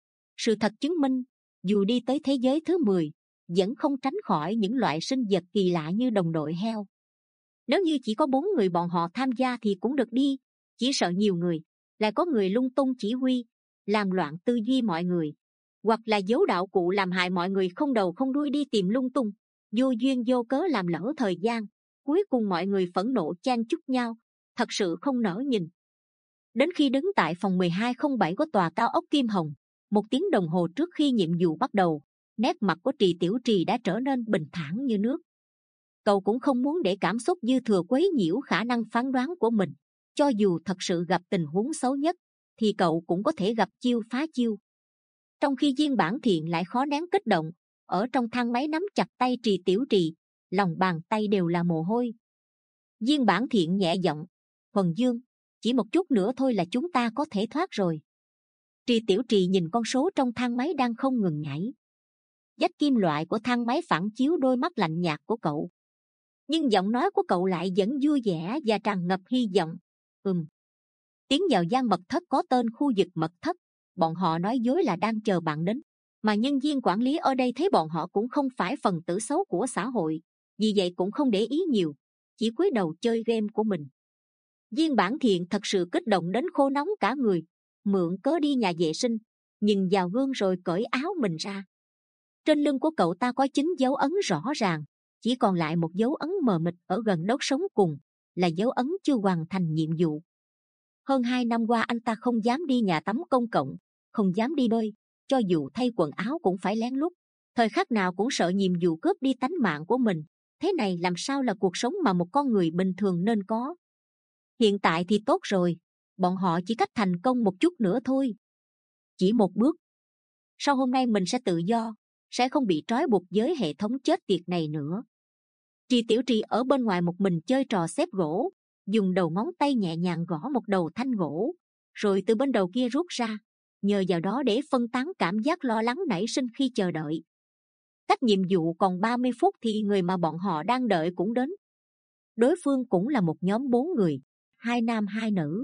Sự thật chứng minh, dù đi tới thế giới thứ mười, vẫn không tránh khỏi những loại sinh vật kỳ lạ như đồng đội heo. Nếu như chỉ có bốn người bọn họ tham gia thì cũng được đi, chỉ sợ nhiều người, lại có người lung tung chỉ huy, làm loạn tư duy mọi người, hoặc là giấu đạo cụ làm hại mọi người không đầu không đuôi đi tìm lung tung, vô duyên vô cớ làm lỡ thời gian, cuối cùng mọi người phẫn nộ chen chúc nhau, thật sự không nỡ nhìn. Đến khi đứng tại phòng mười hai không bảy của tòa cao ốc Kim Hồng, một tiếng đồng hồ trước khi nhiệm vụ bắt đầu, nét mặt của Trì Tiểu Trì đã trở nên bình thản như nước. Cậu cũng không muốn để cảm xúc dư thừa quấy nhiễu khả năng phán đoán của mình. Cho dù thật sự gặp tình huống xấu nhất, thì cậu cũng có thể gặp chiêu phá chiêu. Trong khi Viên Bản Thiện lại khó nén kích động, ở trong thang máy nắm chặt tay Trì Tiểu Trì, lòng bàn tay đều là mồ hôi. Viên Bản Thiện nhẹ giọng, Huân Dương, chỉ một chút nữa thôi là chúng ta có thể thoát rồi. Trì Tiểu Trì nhìn con số trong thang máy đang không ngừng nhảy. Vách kim loại của thang máy phản chiếu đôi mắt lạnh nhạt của cậu. Nhưng giọng nói của cậu lại vẫn vui vẻ và tràn ngập hy vọng. Ừm. Tiến vào gian mật thất có tên khu vực mật thất, bọn họ nói dối là đang chờ bạn đến. Mà nhân viên quản lý ở đây thấy bọn họ cũng không phải phần tử xấu của xã hội, vì vậy cũng không để ý nhiều, chỉ cúi đầu chơi game của mình. Viên Bản Thiện thật sự kích động đến khô nóng cả người, mượn cớ đi nhà vệ sinh, nhìn vào gương rồi cởi áo mình ra. Trên lưng của cậu ta có chín dấu ấn rõ ràng, chỉ còn lại một dấu ấn mờ mịt ở gần đốt sống cùng, là dấu ấn chưa hoàn thành nhiệm vụ. Hơn hai năm qua anh ta không dám đi nhà tắm công cộng, không dám đi bơi, cho dù thay quần áo cũng phải lén lút, thời khắc nào cũng sợ nhiệm vụ cướp đi tánh mạng của mình. Thế này làm sao là cuộc sống mà một con người bình thường nên có. Hiện tại thì tốt rồi, bọn họ chỉ cách thành công một chút nữa thôi. Chỉ một bước. Sau hôm nay mình sẽ tự do, sẽ không bị trói buộc với hệ thống chết tiệt này nữa. Trì Tiểu Trì ở bên ngoài một mình chơi trò xếp gỗ, dùng đầu ngón tay nhẹ nhàng gõ một đầu thanh gỗ, rồi từ bên đầu kia rút ra, nhờ vào đó để phân tán cảm giác lo lắng nảy sinh khi chờ đợi. Cách nhiệm vụ còn ba mươi phút thì người mà bọn họ đang đợi cũng đến. Đối phương cũng là một nhóm bốn người, hai nam hai nữ.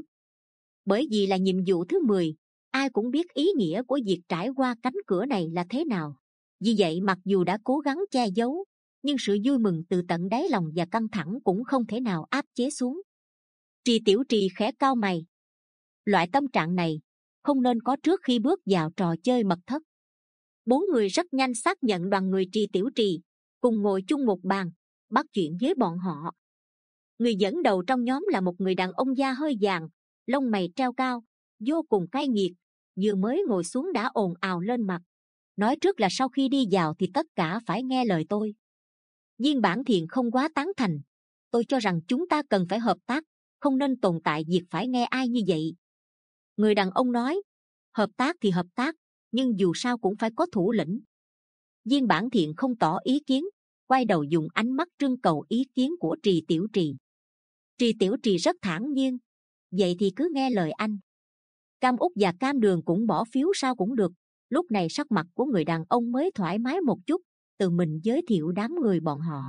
Bởi vì là nhiệm vụ thứ mười, ai cũng biết ý nghĩa của việc trải qua cánh cửa này là thế nào. Vì vậy mặc dù đã cố gắng che giấu, nhưng sự vui mừng từ tận đáy lòng và căng thẳng cũng không thể nào áp chế xuống. Trì Tiểu Trì khẽ cau mày. Loại tâm trạng này không nên có trước khi bước vào trò chơi mật thất. Bốn người rất nhanh xác nhận đoàn người Trì Tiểu Trì, cùng ngồi chung một bàn, bắt chuyện với bọn họ. Người dẫn đầu trong nhóm là một người đàn ông da hơi vàng, lông mày treo cao, vô cùng cay nghiệt, vừa mới ngồi xuống đã ồn ào lên mặt. Nói trước là sau khi đi vào thì tất cả phải nghe lời tôi. Viên Bản Thiện không quá tán thành. Tôi cho rằng chúng ta cần phải hợp tác, không nên tồn tại việc phải nghe ai như vậy. Người đàn ông nói, hợp tác thì hợp tác, nhưng dù sao cũng phải có thủ lĩnh. Viên Bản Thiện không tỏ ý kiến, quay đầu dùng ánh mắt trưng cầu ý kiến của Trì Tiểu Trì. Trì Tiểu Trì rất thản nhiên, vậy thì cứ nghe lời anh. Cam Út và Cam Đường cũng bỏ phiếu sao cũng được. Lúc này sắc mặt của người đàn ông mới thoải mái một chút, tự mình giới thiệu đám người bọn họ.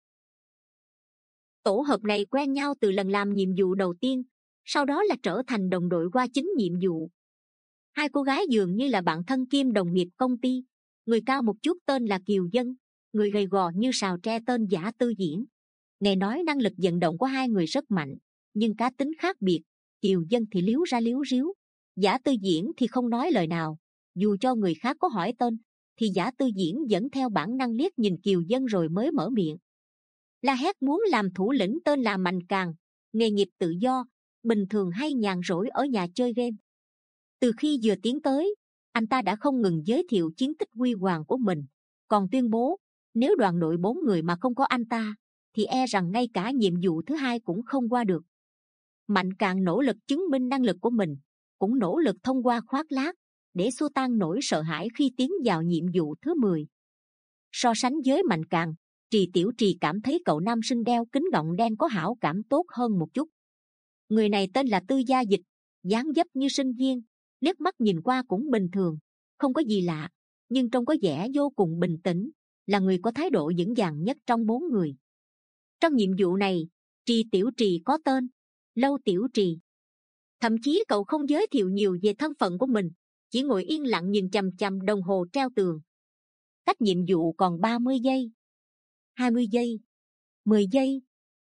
Tổ hợp này quen nhau từ lần làm nhiệm vụ đầu tiên, sau đó là trở thành đồng đội qua chính nhiệm vụ. Hai cô gái dường như là bạn thân kiêm đồng nghiệp công ty. Người cao một chút tên là Kiều Dân, người gầy gò như sào tre tên Giả Tư Diễn. Nghe nói năng lực vận động của hai người rất mạnh, nhưng cá tính khác biệt. Kiều Dân thì liếu ra liếu riếu, Giả Tư Diễn thì không nói lời nào. Dù cho người khác có hỏi tên, thì Giả Tư Diễn vẫn theo bản năng liếc nhìn Kiều Dân rồi mới mở miệng. La hét muốn làm thủ lĩnh tên là Mạnh Càng, nghề nghiệp tự do, bình thường hay nhàn rỗi ở nhà chơi game. Từ khi vừa tiến tới, anh ta đã không ngừng giới thiệu chiến tích huy hoàng của mình, còn tuyên bố nếu đoàn đội bốn người mà không có anh ta, thì e rằng ngay cả nhiệm vụ thứ hai cũng không qua được. Mạnh Càng nỗ lực chứng minh năng lực của mình, cũng nỗ lực thông qua khoác lác để xua tan nỗi sợ hãi khi tiến vào nhiệm vụ thứ mười. So sánh với Mạnh Càng, Trì Tiểu Trì cảm thấy cậu nam sinh đeo kính gọng đen có hảo cảm tốt hơn một chút. Người này tên là Tư Gia Dịch, dáng dấp như sinh viên, liếc mắt nhìn qua cũng bình thường, không có gì lạ, nhưng trông có vẻ vô cùng bình tĩnh, là người có thái độ vững vàng nhất trong bốn người. Trong nhiệm vụ này, Trì Tiểu Trì có tên Lâu Tiểu Trì. Thậm chí cậu không giới thiệu nhiều về thân phận của mình, chỉ ngồi yên lặng nhìn chằm chằm đồng hồ treo tường. Cách nhiệm vụ còn ba mươi giây, hai mươi giây, mười giây,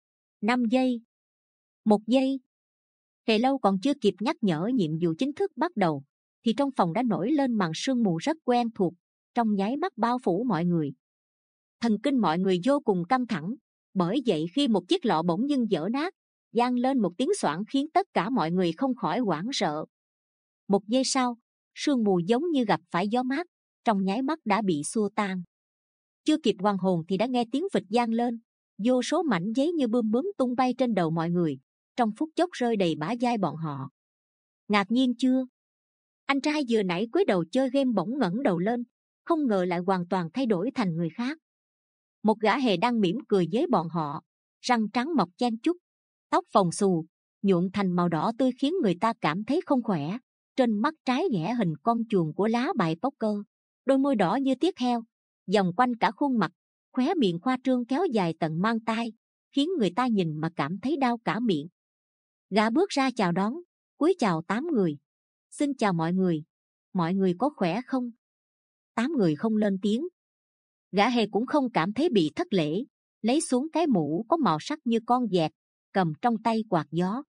năm giây, một giây. Hề Lâu còn chưa kịp nhắc nhở nhiệm vụ chính thức bắt đầu, thì trong phòng đã nổi lên màn sương mù rất quen thuộc, trong nháy mắt bao phủ mọi người. Thần kinh mọi người vô cùng căng thẳng, bởi vậy khi một chiếc lọ bỗng dưng vỡ nát, vang lên một tiếng xoảng khiến tất cả mọi người không khỏi hoảng sợ. Một giây sau, sương mù giống như gặp phải gió mát, trong nháy mắt đã bị xua tan. Chưa kịp hoàn hồn thì đã nghe tiếng phịch vang lên, vô số mảnh giấy như bươm bướm tung bay trên đầu mọi người, trong phút chốc rơi đầy bả vai bọn họ. Ngạc nhiên chưa? Anh trai vừa nãy cúi đầu chơi game bỗng ngẩng đầu lên, không ngờ lại hoàn toàn thay đổi thành người khác. Một gã hề đang mỉm cười với bọn họ, răng trắng mọc chen chúc, tóc phồng xù, nhuộm thành màu đỏ tươi khiến người ta cảm thấy không khỏe. Trên mắt trái vẽ hình con chuồn của lá bài poker, đôi môi đỏ như tiết heo, vòng quanh cả khuôn mặt, khóe miệng khoa trương kéo dài tận mang tai, khiến người ta nhìn mà cảm thấy đau cả miệng. Gã bước ra chào đón, cúi chào tám người. Xin chào mọi người, mọi người có khỏe không? Tám người không lên tiếng. Gã hề cũng không cảm thấy bị thất lễ, lấy xuống cái mũ có màu sắc như con vẹt, cầm trong tay quạt gió.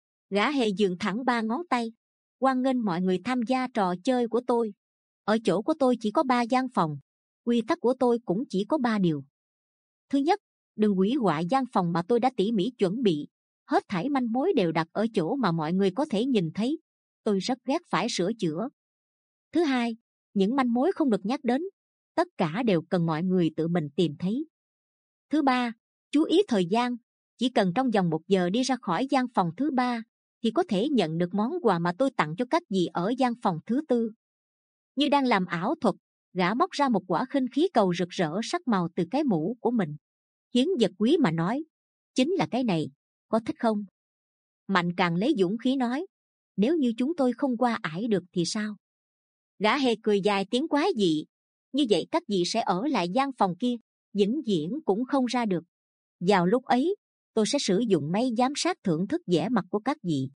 Gã hề dựng thẳng ba ngón tay, hoan nghênh mọi người tham gia trò chơi của tôi. Ở chỗ của tôi chỉ có ba gian phòng, quy tắc của tôi cũng chỉ có ba điều. Thứ nhất, đừng hủy hoại gian phòng mà tôi đã tỉ mỉ chuẩn bị. Hết thảy manh mối đều đặt ở chỗ mà mọi người có thể nhìn thấy. Tôi rất ghét phải sửa chữa. Thứ hai, những manh mối không được nhắc đến, tất cả đều cần mọi người tự mình tìm thấy. Thứ ba, chú ý thời gian, chỉ cần trong vòng một giờ đi ra khỏi gian phòng thứ ba thì có thể nhận được món quà mà tôi tặng cho các dì ở gian phòng thứ tư. Như đang làm ảo thuật, gã móc ra một quả khinh khí cầu rực rỡ sắc màu từ cái mũ của mình. Hiến vật quý mà nói, chính là cái này, có thích không? Mạnh Càng lấy dũng khí nói, nếu như chúng tôi không qua ải được thì sao? Gã hề cười dài tiếng quái dị, như vậy các dì sẽ ở lại gian phòng kia, vĩnh viễn cũng không ra được. Vào lúc ấy, tôi sẽ sử dụng máy giám sát thưởng thức vẻ mặt của các dì.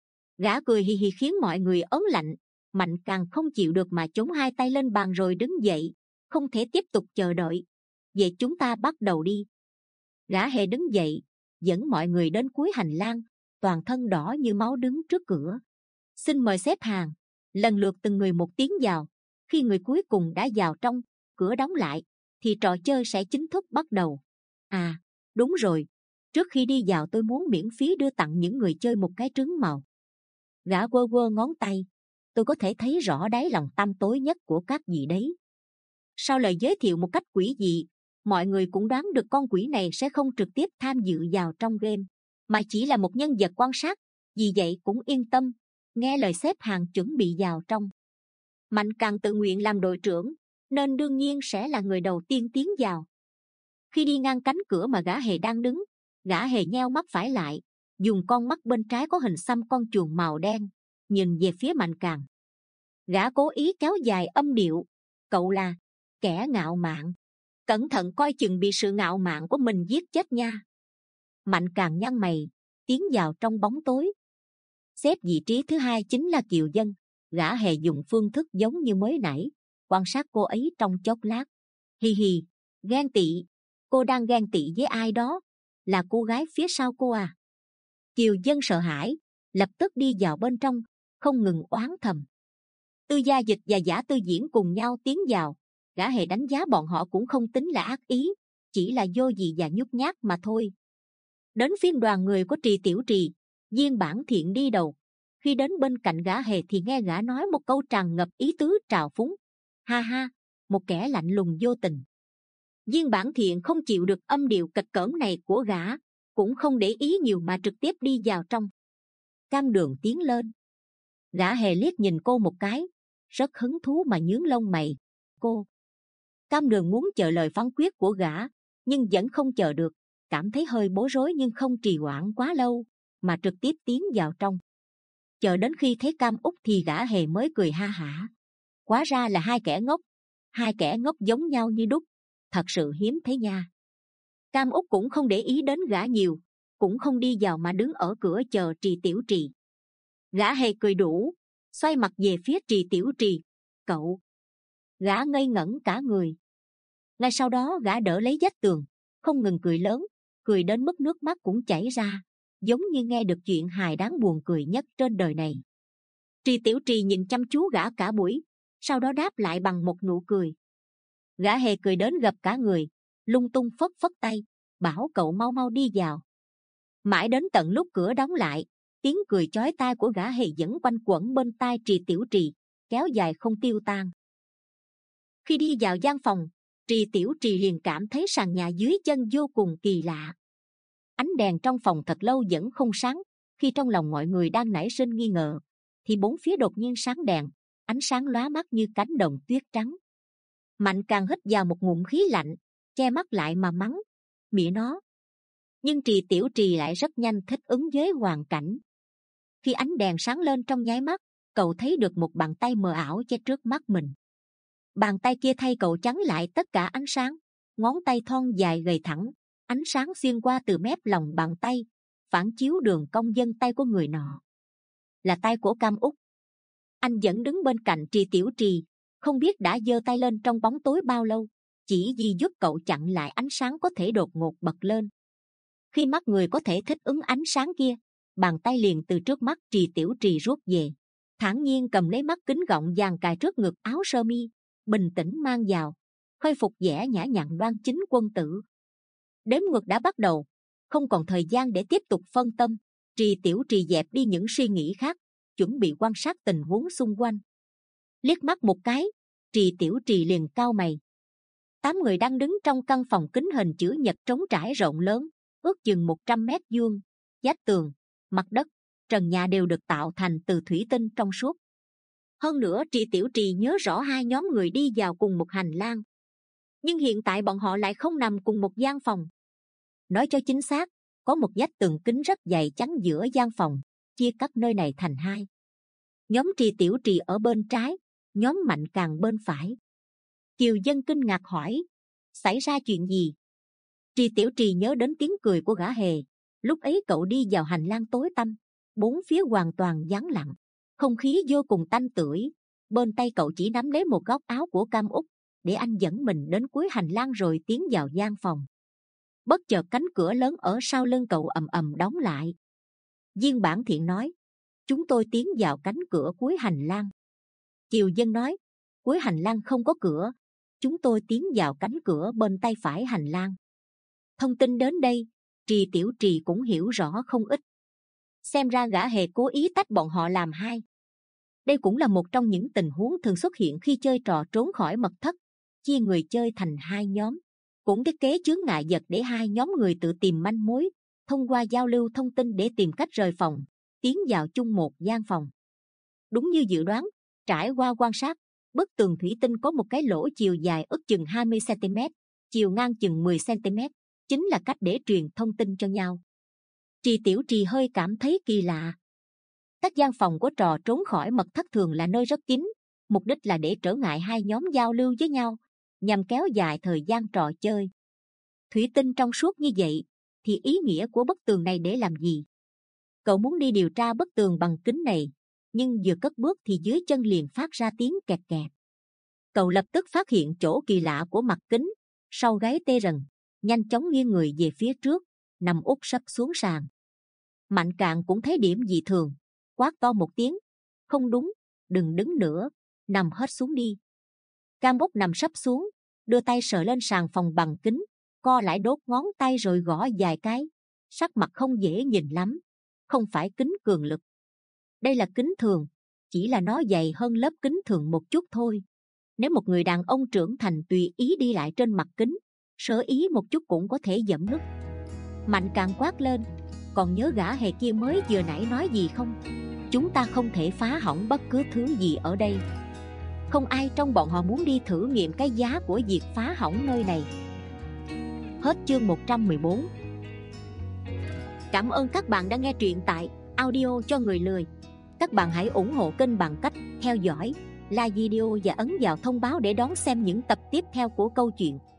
Gã cười hì hì khiến mọi người ớn lạnh. Mạnh Càng không chịu được mà chống hai tay lên bàn rồi đứng dậy, không thể tiếp tục chờ đợi. Vậy chúng ta bắt đầu đi. Gã hề đứng dậy, dẫn mọi người đến cuối hành lang, toàn thân đỏ như máu đứng trước cửa. Xin mời xếp hàng. Lần lượt từng người một tiếng vào. Khi người cuối cùng đã vào trong, cửa đóng lại, thì trò chơi sẽ chính thức bắt đầu. À, đúng rồi, trước khi đi vào tôi muốn miễn phí đưa tặng những người chơi một cái trứng màu. Gã quơ quơ ngón tay, tôi có thể thấy rõ đáy lòng tăm tối nhất của các vị đấy. Sau lời giới thiệu một cách quỷ dị, mọi người cũng đoán được con quỷ này sẽ không trực tiếp tham dự vào trong game, mà chỉ là một nhân vật quan sát. Vì vậy cũng yên tâm, nghe lời xếp hàng chuẩn bị vào trong. Mạnh Càng tự nguyện làm đội trưởng, nên đương nhiên sẽ là người đầu tiên tiến vào. Khi đi ngang cánh cửa mà gã hề đang đứng, gã hề nheo mắt phải lại, dùng con mắt bên trái có hình xăm con chuồn màu đen, nhìn về phía Mạnh Càng. Gã cố ý kéo dài âm điệu, cậu là kẻ ngạo mạn, cẩn thận coi chừng bị sự ngạo mạn của mình giết chết nha. Mạnh Càng nhăn mày, tiến vào trong bóng tối. Xếp vị trí thứ hai chính là Kiều Dân. Gã hề dùng phương thức giống như mới nãy, quan sát cô ấy trong chốc lát. Hi hi, ghen tị, cô đang ghen tị với ai đó? Là cô gái phía sau cô à? Kiều Dân sợ hãi, lập tức đi vào bên trong, không ngừng oán thầm. Tư Gia Dịch và Giả Tư Diễn cùng nhau tiến vào. Gã hề đánh giá bọn họ cũng không tính là ác ý, chỉ là vô gì và nhút nhát mà thôi. Đến phiên đoàn người của Trì Tiểu Trì, Viên Bản Thiện đi đầu. Khi đến bên cạnh gã hề thì nghe gã nói một câu tràn ngập ý tứ trào phúng. Ha ha, một kẻ lạnh lùng vô tình. Viên Bản Thiện không chịu được âm điệu cật cỡm này của gã, cũng không để ý nhiều mà trực tiếp đi vào trong. Cam Đường tiến lên. Gã hề liếc nhìn cô một cái, rất hứng thú mà nhướng lông mày. Cô. Cam Đường muốn chờ lời phán quyết của gã, nhưng vẫn không chờ được, cảm thấy hơi bối rối nhưng không trì hoãn quá lâu, mà trực tiếp tiến vào trong. Chờ đến khi thấy Cam Úc thì gã hề mới cười ha hả. Hóa ra là hai kẻ ngốc, hai kẻ ngốc giống nhau như đúc, thật sự hiếm thấy nha. Cam Úc cũng không để ý đến gã nhiều, cũng không đi vào mà đứng ở cửa chờ Trì Tiểu Trì. Gã hề cười đủ, xoay mặt về phía Trì Tiểu Trì. Cậu! Gã ngây ngẩn cả người. Ngay sau đó gã đỡ lấy vách tường, không ngừng cười lớn, cười đến mức nước mắt cũng chảy ra, giống như nghe được chuyện hài đáng buồn cười nhất trên đời này. Trì Tiểu Trì nhìn chăm chú gã cả buổi, sau đó đáp lại bằng một nụ cười. Gã hề cười đến gặp cả người, lung tung phất phất tay, bảo cậu mau mau đi vào. Mãi đến tận lúc cửa đóng lại, tiếng cười chói tai của gã hề vẫn quanh quẩn bên tai Trì Tiểu Trì, kéo dài không tiêu tan. Khi đi vào gian phòng, Trì Tiểu Trì liền cảm thấy sàn nhà dưới chân vô cùng kỳ lạ. Ánh đèn trong phòng thật lâu vẫn không sáng. Khi trong lòng mọi người đang nảy sinh nghi ngờ, thì bốn phía đột nhiên sáng đèn, ánh sáng lóa mắt như cánh đồng tuyết trắng. Mạnh càng hít vào một ngụm khí lạnh, che mắt lại mà mắng, mẹ nó. Nhưng Trì Tiểu Trì lại rất nhanh thích ứng với hoàn cảnh. Khi ánh đèn sáng lên trong nháy mắt, cậu thấy được một bàn tay mờ ảo che trước mắt mình. Bàn tay kia thay cậu chắn lại tất cả ánh sáng, ngón tay thon dài gầy thẳng, ánh sáng xuyên qua từ mép lòng bàn tay, phản chiếu đường cong vân tay của người nọ. Là tay của Cam Úc. Anh vẫn đứng bên cạnh Trì Tiểu Trì, không biết đã giơ tay lên trong bóng tối bao lâu, chỉ vì giúp cậu chặn lại ánh sáng có thể đột ngột bật lên. Khi mắt người có thể thích ứng ánh sáng kia, bàn tay liền từ trước mắt Trì Tiểu Trì rút về, thản nhiên cầm lấy mắt kính gọng vàng cài trước ngực áo sơ mi, bình tĩnh mang vào, khôi phục vẻ nhã nhặn đoan chính quân tử. Đếm ngược đã bắt đầu, không còn thời gian để tiếp tục phân tâm. Trì Tiểu Trì dẹp đi những suy nghĩ khác, chuẩn bị quan sát tình huống xung quanh. Liếc mắt một cái, Trì Tiểu Trì liền cau mày. Tám người đang đứng trong căn phòng kính hình chữ nhật trống trải rộng lớn, ước chừng một trăm mét vuông. Vách tường, mặt đất, trần nhà đều được tạo thành từ thủy tinh trong suốt. Hơn nữa Trì Tiểu Trì nhớ rõ hai nhóm người đi vào cùng một hành lang, nhưng hiện tại bọn họ lại không nằm cùng một gian phòng. Nói cho chính xác, có một vách tường kính rất dày chắn giữa gian phòng, chia cắt nơi này thành hai. Nhóm Trì Tiểu Trì ở bên trái, nhóm Mạnh Càng bên phải. Kiều Dân kinh ngạc hỏi, xảy ra chuyện gì? Trì Tiểu Trì nhớ đến tiếng cười của gã hề. Lúc ấy cậu đi vào hành lang tối tăm, bốn phía hoàn toàn vắng lặng, không khí vô cùng tanh tưởi. Bên tay cậu chỉ nắm lấy một góc áo của Cam Úc, để anh dẫn mình đến cuối hành lang rồi tiến vào gian phòng. Bất chợt cánh cửa lớn ở sau lưng cậu ầm ầm đóng lại. Viên Bản Thiện nói, chúng tôi tiến vào cánh cửa cuối hành lang. Kiều Dân nói, cuối hành lang không có cửa, chúng tôi tiến vào cánh cửa bên tay phải hành lang. Thông tin đến đây, Trì Tiểu Trì cũng hiểu rõ không ít. Xem ra gã hề cố ý tách bọn họ làm hai. Đây cũng là một trong những tình huống thường xuất hiện khi chơi trò trốn khỏi mật thất, chia người chơi thành hai nhóm, cũng thiết kế chướng ngại vật để hai nhóm người tự tìm manh mối, thông qua giao lưu thông tin để tìm cách rời phòng, tiến vào chung một gian phòng. Đúng như dự đoán, trải qua quan sát, bức tường thủy tinh có một cái lỗ chiều dài ước chừng hai mươi xăng ti mét, chiều ngang chừng mười xăng ti mét, chính là cách để truyền thông tin cho nhau. Trì Tiểu Trì hơi cảm thấy kỳ lạ. Các gian phòng của trò trốn khỏi mật thất thường là nơi rất kín, mục đích là để trở ngại hai nhóm giao lưu với nhau, nhằm kéo dài thời gian trò chơi. Thủy tinh trong suốt như vậy, thì ý nghĩa của bức tường này để làm gì? Cậu muốn đi điều tra bức tường bằng kính này, nhưng vừa cất bước thì dưới chân liền phát ra tiếng kẹt kẹt. Cậu lập tức phát hiện chỗ kỳ lạ của mặt kính, sau gáy tê rần, nhanh chóng nghiêng người về phía trước, nằm úp sấp xuống sàn. Mạnh Cạn cũng thấy điểm dị thường, quát to một tiếng, không đúng, đừng đứng nữa, nằm hết xuống đi. Cam Úc nằm sấp xuống, đưa tay sờ lên sàn phòng bằng kính, co lại đốt ngón tay rồi gõ vài cái, sắc mặt không dễ nhìn lắm. Không phải kính cường lực, đây là kính thường, chỉ là nó dày hơn lớp kính thường một chút thôi. Nếu một người đàn ông trưởng thành tùy ý đi lại trên mặt kính, sơ ý một chút cũng có thể dẫm nứt. Mạnh Càng quát lên, còn nhớ gã hề kia mới vừa nãy nói gì không? Chúng ta không thể phá hỏng bất cứ thứ gì ở đây. Không ai trong bọn họ muốn đi thử nghiệm cái giá của việc phá hỏng nơi này. Hết chương một trăm mười bốn. Cảm ơn các bạn đã nghe truyện tại audio cho người lười. Các bạn hãy ủng hộ kênh bằng cách theo dõi, like video và ấn vào thông báo để đón xem những tập tiếp theo của câu chuyện.